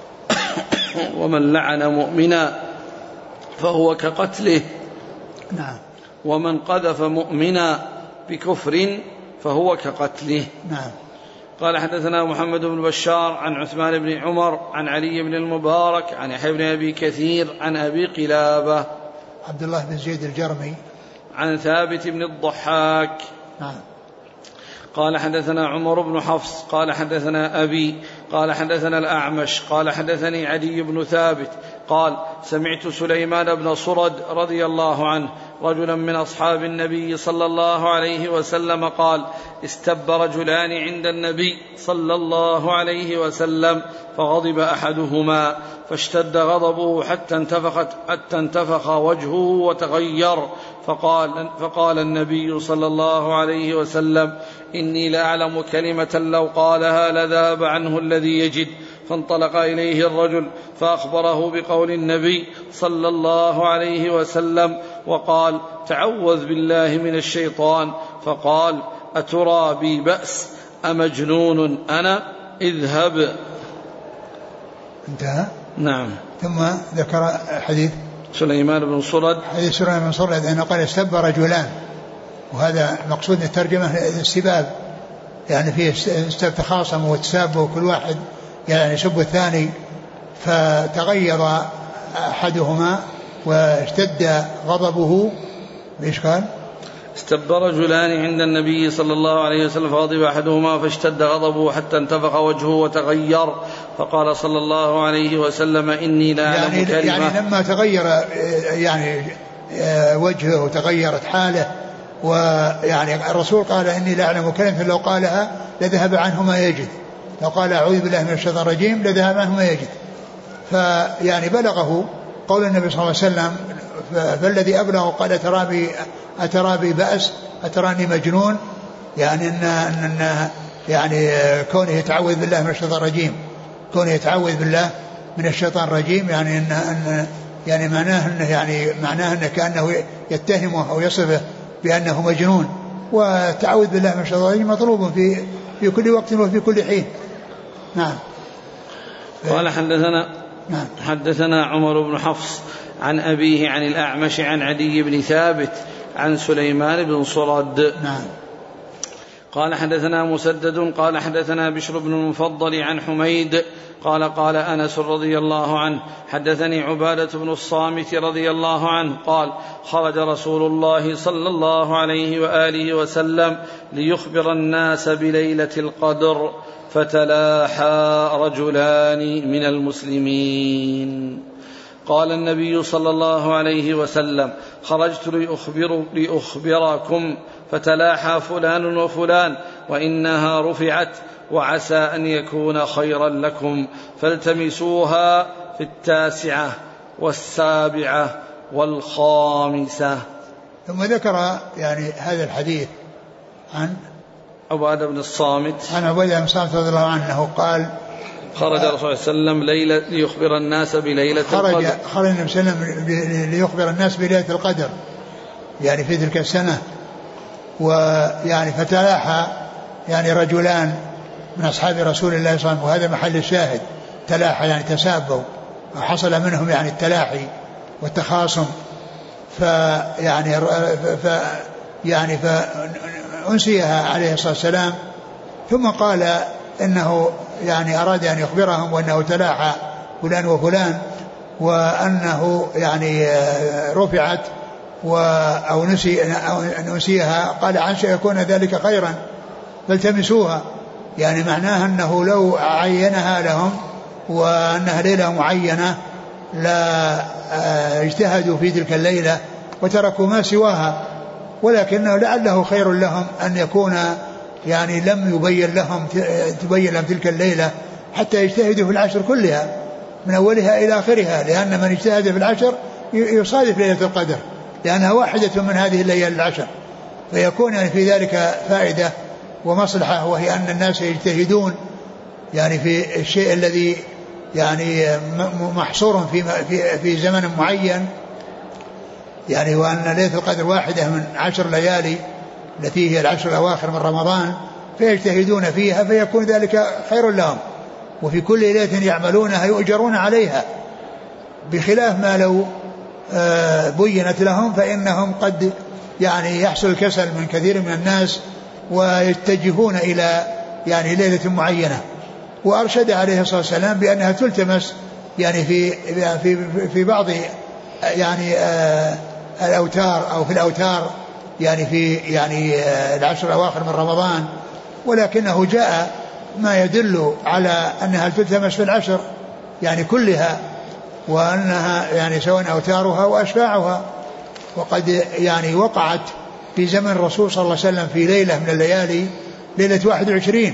ومن لعن مؤمنا فهو كقتله. نعم. ومن قذف مؤمنا بكفر فهو كقتله. نعم. قال حدثنا محمد بن بشار عن عثمان بن عمر عن علي بن المبارك عن يحيى بن أبي كثير عن أبي قلابة عبد الله بن زيد الجرمي عن ثابت بن الضحاك. نعم. قال حدثنا عمر بن حفص قال حدثنا أبي قال حدثنا الأعمش قال حدثني علي بن ثابت قال سمعت سليمان بن صرد رضي الله عنه رجلا من أصحاب النبي صلى الله عليه وسلم قال استب رجلان عند النبي صلى الله عليه وسلم فغضب أحدهما فاشتد غضبه حتى انتفخ وجهه وتغير فقال النبي صلى الله عليه وسلم إني لأعلم كلمة لو قالها لذهب عنه الذي يجد. فانطلق إليه الرجل فأخبره بقول النبي صلى الله عليه وسلم وقال تعوذ بالله من الشيطان. فقال أترى بي بأس أمجنون أنا اذهب. انتهى. نعم. ثم ذكر حديث سليمان بن صرد، حديث سليمان بن صرد أنه قال استب رجلان، وهذا مقصود الترجمة الاستباب، يعني فيه تخاصموا وتسابوا كل واحد يعني يسب الثاني، فتغير أحدهما واشتد غضبه. ايش قال؟ استب رجلان عند النبي صلى الله عليه وسلم فغضب أحدهما فاشتد غضبه حتى انتفخ وجهه وتغير فقال صلى الله عليه وسلم إني لا أعلم كلمة. يعني لما تغير يعني وجهه وتغيرت حاله، ويعني الرسول قال إني لا أعلم كلمة لو قالها لذهب عنه ما يجد، لو قال أعوذ بالله من الشيطان الرجيم لذهب عنه ما يجد. فيعني بلغه قول النبي صلى الله عليه وسلم، فالذي أبلغه قال أترى بي بأس أتراني مجنون، يعني أن يعني كونه يتعوذ بالله من الشيطان الرجيم، كونه يتعوذ بالله من الشيطان الرجيم يعني أن يعني معناه أنه كأنه يتهمه أو يصفه بأنه مجنون. والتعوذ بالله من الشيطان الرجيم مطلوب في كل وقت وفي كل حين. نعم. قال حدثنا عمر بن حفص عن أبيه عن الأعمش عن عدي بن ثابت عن سليمان بن صرد. نعم. قال حدثنا مسدد قال حدثنا بشر بن المفضل عن حميد قال أنس رضي الله عنه حدثني عبادة بن الصامت رضي الله عنه قال خرج رسول الله صلى الله عليه وآله وسلم ليخبر الناس بليلة القدر فتلاحى رجلان من المسلمين. قال النبي صلى الله عليه وسلم خرجت لأخبركم فتلاحى فلان وفلان وإنها رفعت وعسى أن يكون خيرا لكم فالتمسوها في 9 و7 و5. ثم ذكر يعني هذا الحديث عن عبادة بن الصامت عن عبادة بن الصامت رضي الله عنه قال خرج الرسول صلى الله عليه وسلم ليخبر الناس بليلة القدر. خرج النبي صلى الله عليه وسلم ليخبر الناس بليلة القدر يعني في تلك السنة، ويعني فتلاحى يعني رجلان من أصحاب رسول الله صلى الله عليه وسلم، وهذا محل الشاهد، تلاحى يعني تسابوا وحصل منهم يعني التلاحي والتخاصم، فأنسيها عليه الصلاة والسلام، ثم قال إنه يعني أراد أن يخبرهم وأنه تلاحى فلان وفلان وأنه يعني رفعت أو نسيها قال عسى يكون ذلك خيرا فالتمسوها، يعني معناها أنه لو عينها لهم وأنها ليلة معينة لا اجتهدوا في تلك الليلة وتركوا ما سواها، ولكنه لعله خير لهم أن يكون يعني لم تبين لهم تلك الليلة حتى يجتهدوا في العشر كلها من أولها إلى آخرها، لأن من اجتهد في العشر يصادف ليلة القدر لأنها واحدة من هذه الليالي العشر، فيكون يعني في ذلك فائدة ومصلحة، وهي أن الناس يجتهدون يعني في الشيء الذي يعني محصور في زمن معين، يعني وأن ليلة القدر واحدة من 10 ليالي التي هي العشر الأواخر من رمضان، فيجتهدون فيها فيكون ذلك خير لهم، وفي كل ليلة يعملونها يؤجرون عليها، بخلاف ما لو بينت لهم فإنهم قد يعني يحصل الكسل من كثير من الناس ويتجهون إلى يعني ليلة معينة. وأرشد عليه الصلاة والسلام بأنها تلتمس يعني في بعض يعني الأوتار أو في الأوتار يعني في يعني العشر الأواخر من رمضان، ولكنه جاء ما يدل على أنها تلتمس في العشر يعني كلها، وأنها يعني سواء أوتارها وأشفاعها. وقد يعني وقعت في زمن الرسول صلى الله عليه وسلم في ليلة من الليالي ليلة 21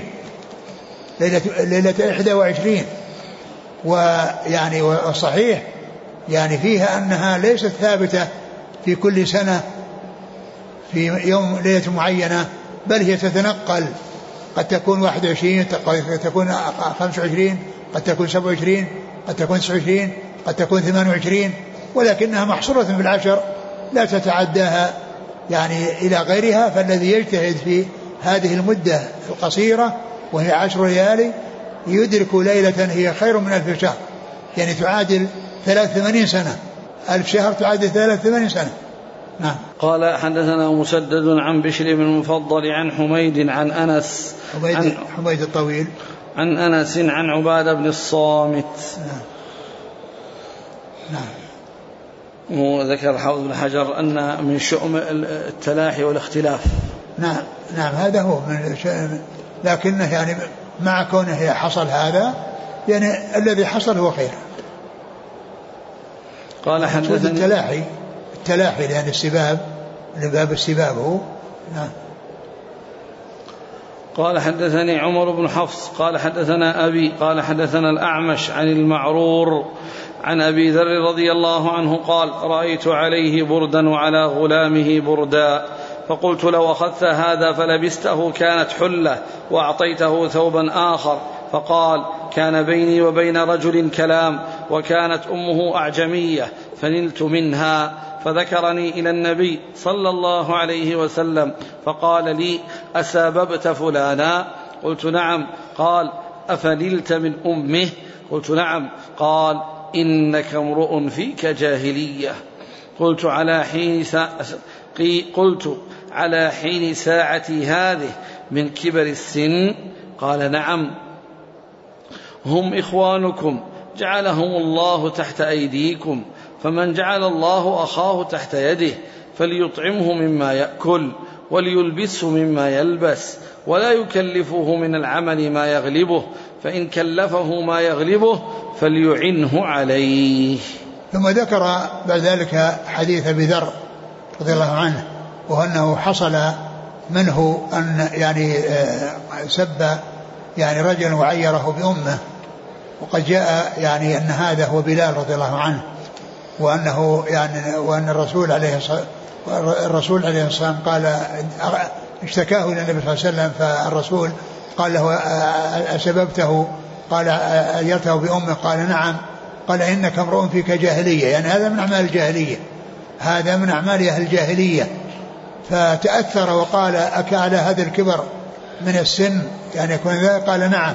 ليلة 21، ويعني والصحيح يعني فيها أنها ليست ثابتة في كل سنة في يوم ليلة معينة، بل هي تتنقل، قد تكون 21 قد تكون 25 قد تكون 27 قد تكون 29 قد تكون 28، ولكنها محصورة في العشر لا تتعداها يعني إلى غيرها. فالذي يجتهد في هذه المدة القصيرة وهي 10 ليالي يدرك ليلة هي خير من 1000 شهر، يعني تعادل 83 سنة، 1000 شهر تعادل 83 سنة. نعم. قال حدثنا مسدد عن بشر بن المفضل عن حميد عن أنس حميد الطويل عن أنس عن عبادة بن الصامت. نعم. وذكر الحافظ بن حجر أن من شؤم التلاحي والاختلاف. نعم هذا هو لكنه يعني مع كونه حصل هذا يعني الذي حصل هو خير. قال حدثني التلاحي لأن السباب لباب السباب هو. نعم. قال حدثني عمر بن حفص قال حدثنا أبي قال حدثنا الأعمش عن المعرور عن أبي ذر رضي الله عنه قال رأيت عليه بردا وعلى غلامه بردا، فقلت لو أخذت هذا فلبسته كانت حلة وأعطيته ثوبا آخر، فقال كان بيني وبين رجل كلام وكانت أمه أعجمية فنلت منها، فذكرني إلى النبي صلى الله عليه وسلم فقال لي أساببت فلانا؟ قلت نعم. قال أفنلت من أمه؟ قلت نعم. قال إنك امرؤ فيك جاهلية. قلت على حين ساعتي هذه من كبر السن؟ قال نعم. هم إخوانكم جعلهم الله تحت أيديكم، فمن جعل الله أخاه تحت يده فليطعمه مما يأكل وليلبسه مما يلبس، ولا يكلفه من العمل ما يغلبه، فإن كلفه ما يغلبه فليعنه عليه. ثم ذكر بعد ذلك حديث أبي ذر رضي الله عنه، وأنه حصل منه أن يعني سب يعني رجل وعيره بأمه، وقد جاء يعني أن هذا هو بلال رضي الله عنه، وأنه يعني وأن الرسول عليه الصلاة والسلام قال اشتكاه إلى النبي صلى الله عليه وسلم، فالرسول قال له أسببته؟ قال أيرته بأمه؟ قال نعم. قال إنك امرؤ فيك جاهلية، يعني هذا من أعمال الجاهلية، هذا من أعمال أهل الجاهلية. فتأثر وقال أكعلى هذا الكبر من السن يعني يكون ذلك؟ قال نعم.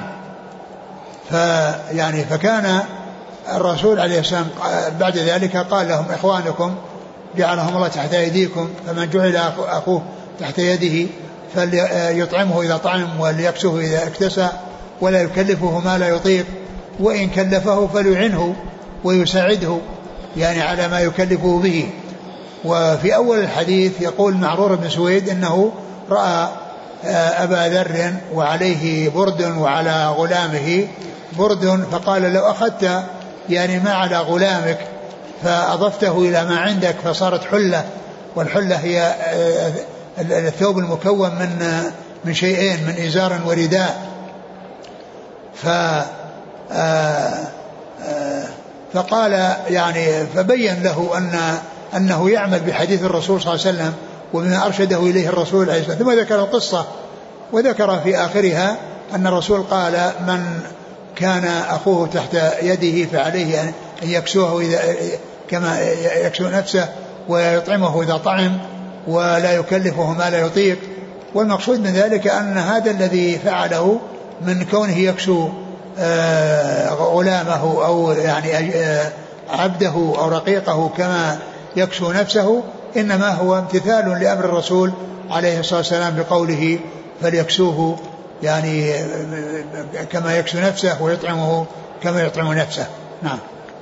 فكان الرسول عليه السلام بعد ذلك قال لهم إخوانكم جعلهم الله تحت أيديكم، فمن جعل أخوه تحت يده فليطعمه إذا طعم وليكسه إذا اكتسى ولا يكلفه ما لا يطيق، وإن كلفه فليعنه ويساعده يعني على ما يكلفه به. وفي أول الحديث يقول معرور بن سويد إنه رأى أبا ذر وعليه برد وعلى غلامه برد، فقال لو أخذت يعني ما على غلامك فأضفته إلى ما عندك فصارت حلة، والحلة هي الثوب المكون من شيئين، من إزار ورداء. فقال يعني فبين له أنه يعمل بحديث الرسول صلى الله عليه وسلم وبما أرشده إليه الرسول عليه الصلاة والسلام. ثم ذكر القصة وذكر في آخرها أن الرسول قال من كان أخوه تحت يده فعليه أن يكسوه كما يكسو نفسه ويطعمه إذا طعم ولا يكلفه ما لا يطيق. والمقصود من ذلك أن هذا الذي فعله من كونه يكسو غلامه أو يعني عبده أو رقيقه كما يكسو نفسه إنما هو امتثال لأمر الرسول عليه الصلاة والسلام بقوله فليكسوه يعني كما يكسو نفسه ويطعمه كما يطعم نفسه. نعم.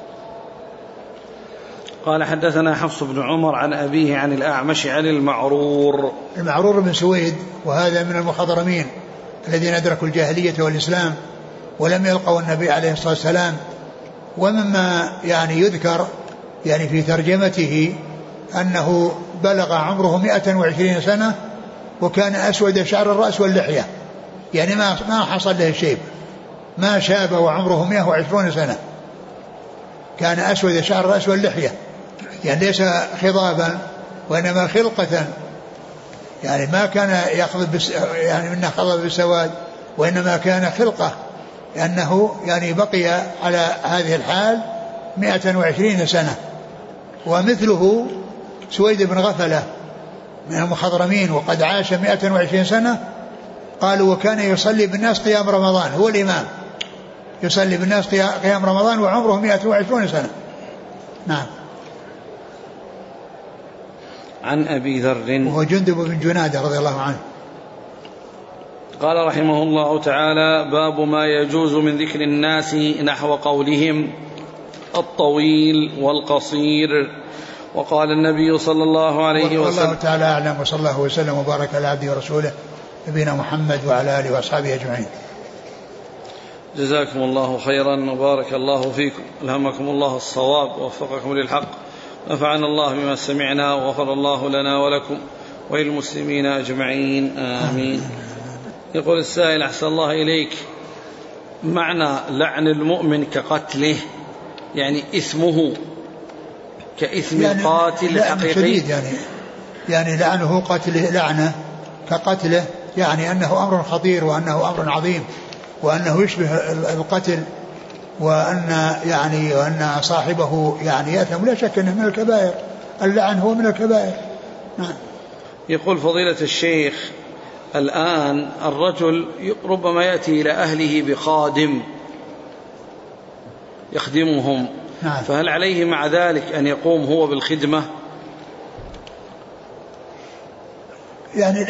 قال حدثنا حفص بن عمر عن أبيه عن الأعمش عن المعرور بن سويد، وهذا من المخضرمين الذين أدركوا الجاهلية والإسلام ولم يلقوا النبي عليه الصلاة والسلام. ومما يعني يذكر يعني في ترجمته أنه بلغ عمره 120 سنة وكان أسود شعر الرأس واللحية، يعني ما حصل له شيب، ما شاب وعمره 120 سنة، كان أسود شعر الرأس واللحية، يعني ليس خضابا وإنما خلقة، يعني ما كان يخضب يعني منه خضب بالسواد، وإنما كان خلقة، لأنه يعني بقي على هذه الحال 120 سنة. ومثله سويد بن غفلة من المخضرمين وقد عاش 120 سنة، قالوا وكان يصلي بالناس قيام رمضان، هو الإمام يصلي بالناس قيام رمضان وعمره 120 سنة. نعم. عن أبي ذر وهو جندب بن جنادة رضي الله عنه. قال رحمه الله تعالى باب ما يجوز من ذكر الناس نحو قولهم الطويل والقصير. وقال النبي صلى الله عليه وسلم والله تعالى أعلم، وصلى الله وسلم وبارك على عبده ورسوله نبينا محمد وعلى آله وأصحابه أجمعين. جزاكم الله خيرا وبارك الله فيكم، ألهمكم الله الصواب ووفقكم للحق، نفعنا الله بما سمعنا وغفر الله لنا ولكم وللمسلمين أجمعين آمين. يقول السائل أحسن الله إليك، معنى لعن المؤمن كقتله، يعني اسمه كاسم يعني القاتل الحقيقي، يعني لعنه قتله لعنه كقتله، يعني أنه أمر خطير وأنه أمر عظيم وأنه يشبه القتل، وأن صاحبه يعني يأثم، لا شك أنه من الكبائر، اللعن هو من الكبائر. نعم. يقول فضيلة الشيخ الآن الرجل ربما يأتي إلى أهله بخادم يخدمهم، نعم. فهل عليه مع ذلك أن يقوم هو بالخدمة؟ يعني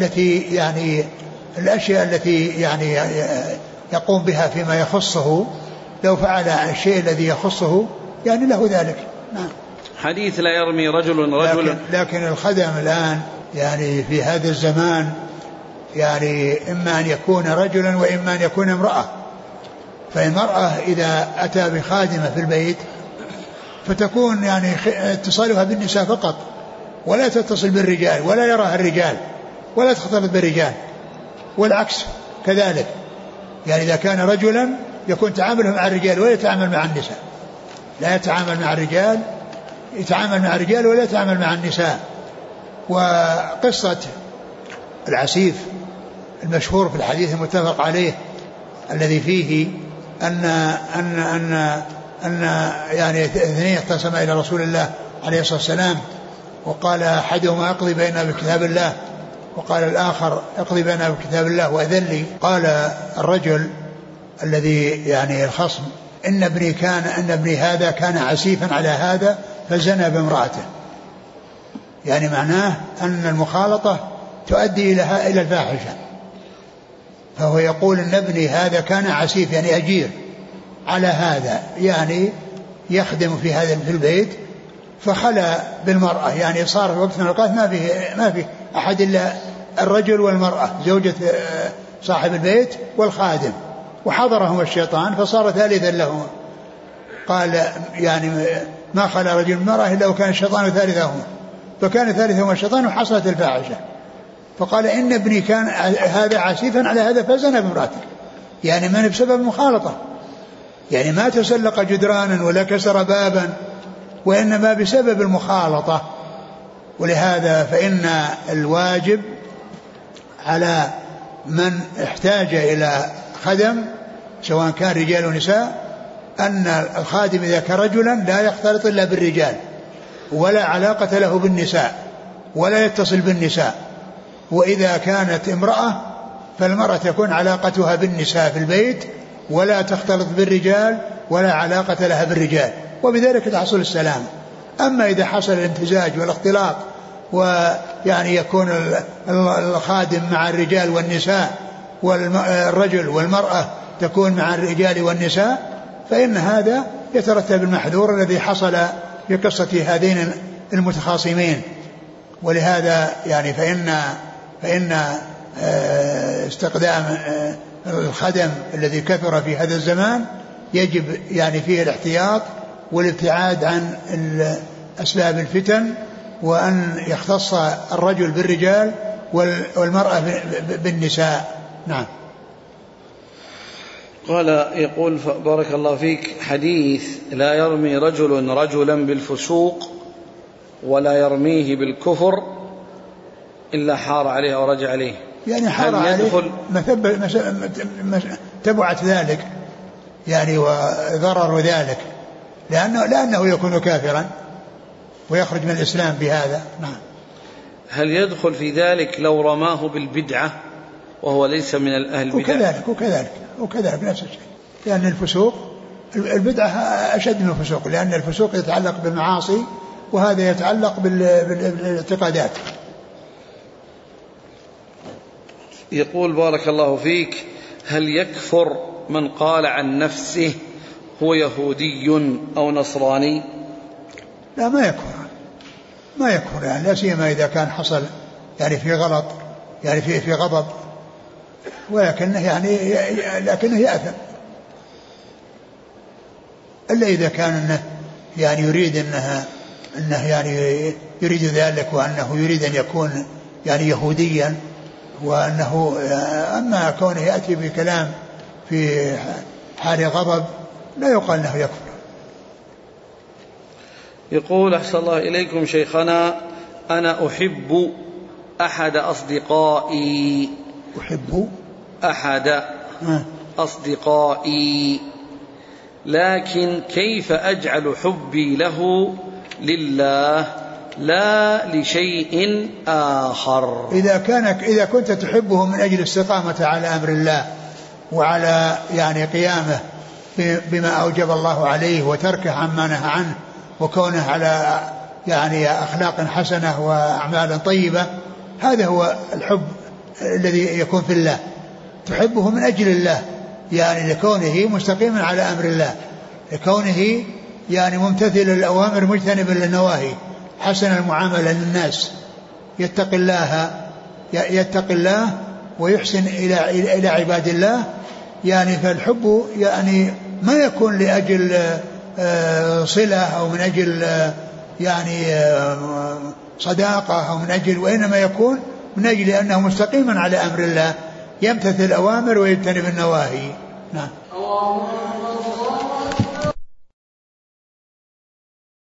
الأشياء التي يعني يقوم بها فيما يخصه، لو فعل الشيء الذي يخصه يعني له ذلك. نعم. حديث لا يرمي رجل لكن الخدم الآن يعني في هذا الزمان يعني إما أن يكون رجلا وإما أن يكون امرأة. فالمرأة إذا أتى بخادمة في البيت فتكون يعني اتصالها بالنساء فقط، ولا تتصل بالرجال ولا يراها الرجال ولا تختلط بالرجال، والعكس كذلك. يعني إذا كان رجلا يكون تعامله مع الرجال ولا يتعامل مع النساء، لا يتعامل مع الرجال، يتعامل مع الرجال ولا يتعامل مع النساء. وقصة العسيف المشهور في الحديث المتفق عليه الذي فيه أن يعني اثنين اختصما إلى رسول الله عليه الصلاة والسلام، وقال أحدهما اقضي بيننا بكتاب الله، وقال الآخر اقضي بيننا بكتاب الله وأذن لي. قال الرجل الذي يعني الخصم إن ابني هذا كان عسيفا على هذا فزنى بامرأته، يعني معناه أن المخالطة تؤدي إلى الفاحشة. فهو يقول إن ابني هذا كان عسيف يعني أجير على هذا، يعني يخدم في البيت، فخلى بالمرأة، يعني صار في وقت من الأوقات ما في أحد إلا الرجل والمرأة، زوجة صاحب البيت والخادم، وحضرهم الشيطان فصار ثالثا لهم. قال يعني ما خلى رجل المرأة إلا وكان الشيطان ثالثهما، فكان ثالثهما الشيطان وحصلت الفاحشة. فقال إن ابني كان هذا عسيفا على هذا فزنى بامرأته، يعني من بسبب مخالطة، يعني ما تسلق جدرانا ولا كسر بابا، وإنما بسبب المخالطة. ولهذا فإن الواجب على من احتاج إلى خدم سواء كان رجال ونساء أن الخادم إذا كان رجلا لا يختلط إلا بالرجال، ولا علاقة له بالنساء، ولا يتصل بالنساء. وإذا كانت امرأة فالمرأة تكون علاقتها بالنساء في البيت، ولا تختلط بالرجال، ولا علاقة لها بالرجال، وبذلك تحصل السلام. أما إذا حصل الامتزاج والاختلاط، ويعني يكون الخادم مع الرجال والنساء، والرجل والمرأة تكون مع الرجال والنساء، فإن هذا يترتب المحذور الذي حصل في قصة هذين المتخاصمين. ولهذا يعني فإن استقدام الخدم الذي كثر في هذا الزمان يجب يعني فيه الاحتياط والابتعاد عن أسباب الفتن، وأن يختص الرجل بالرجال والمرأة بالنساء. نعم. قال يقول بارك الله فيك: حديث لا يرمي رجل رجلا بالفسوق ولا يرميه بالكفر إلا حار عليه أو رجع عليه، يعني حار عليه تبعت ذلك يعني وضرر ذلك، لأنه يكون كافرا ويخرج من الإسلام بهذا. نعم. هل يدخل في ذلك لو رماه بالبدعة وهو ليس من الأهل البدع؟ وكذلك نفس الشيء، لأن الفسوق البدعة أشد من الفسوق، لأن الفسوق يتعلق بالمعاصي وهذا يتعلق بالاعتقادات. يقول بارك الله فيك: هل يكفر من قال عن نفسه هو يهودي أو نصراني؟ لا، ما يكفر يعني، لا سيما إذا كان حصل يعني في غلط، يعني في غضب، ولكنه لكنه يأثم، إلا إذا كان إنه يعني يريد إنه يعني يريد ذلك، وأنه يريد أن يكون يعني يهوديا، وأنه أما كونه يأتي بكلام في حال غضب لا يقال أنه يكفر. يقول: أحسن الله إليكم شيخنا، أنا أحب أحد أصدقائي لكن كيف أجعل حبي له لله لا لشيء آخر؟ إذا كنت تحبه من أجل الاستقامة على أمر الله، وعلى يعني قيامه بما أوجب الله عليه، وتركه عما نهى عنه، وكونه على يعني أخلاق حسنة وأعمال طيبة، هذا هو الحب الذي يكون في الله. تحبه من أجل الله، يعني لكونه مستقيما على أمر الله، لكونه يعني ممتثل الأوامر مجتنب للنواهي، حسن المعاملة للناس، يتقي الله ويحسن إلى عباد الله. يعني فالحب يعني ما يكون لأجل صلة أو من أجل يعني صداقة أو من أجل، وإنما يكون من أجل أنه مستقيما على أمر الله، يمتثل الأوامر ويجتنب النواهي. نعم.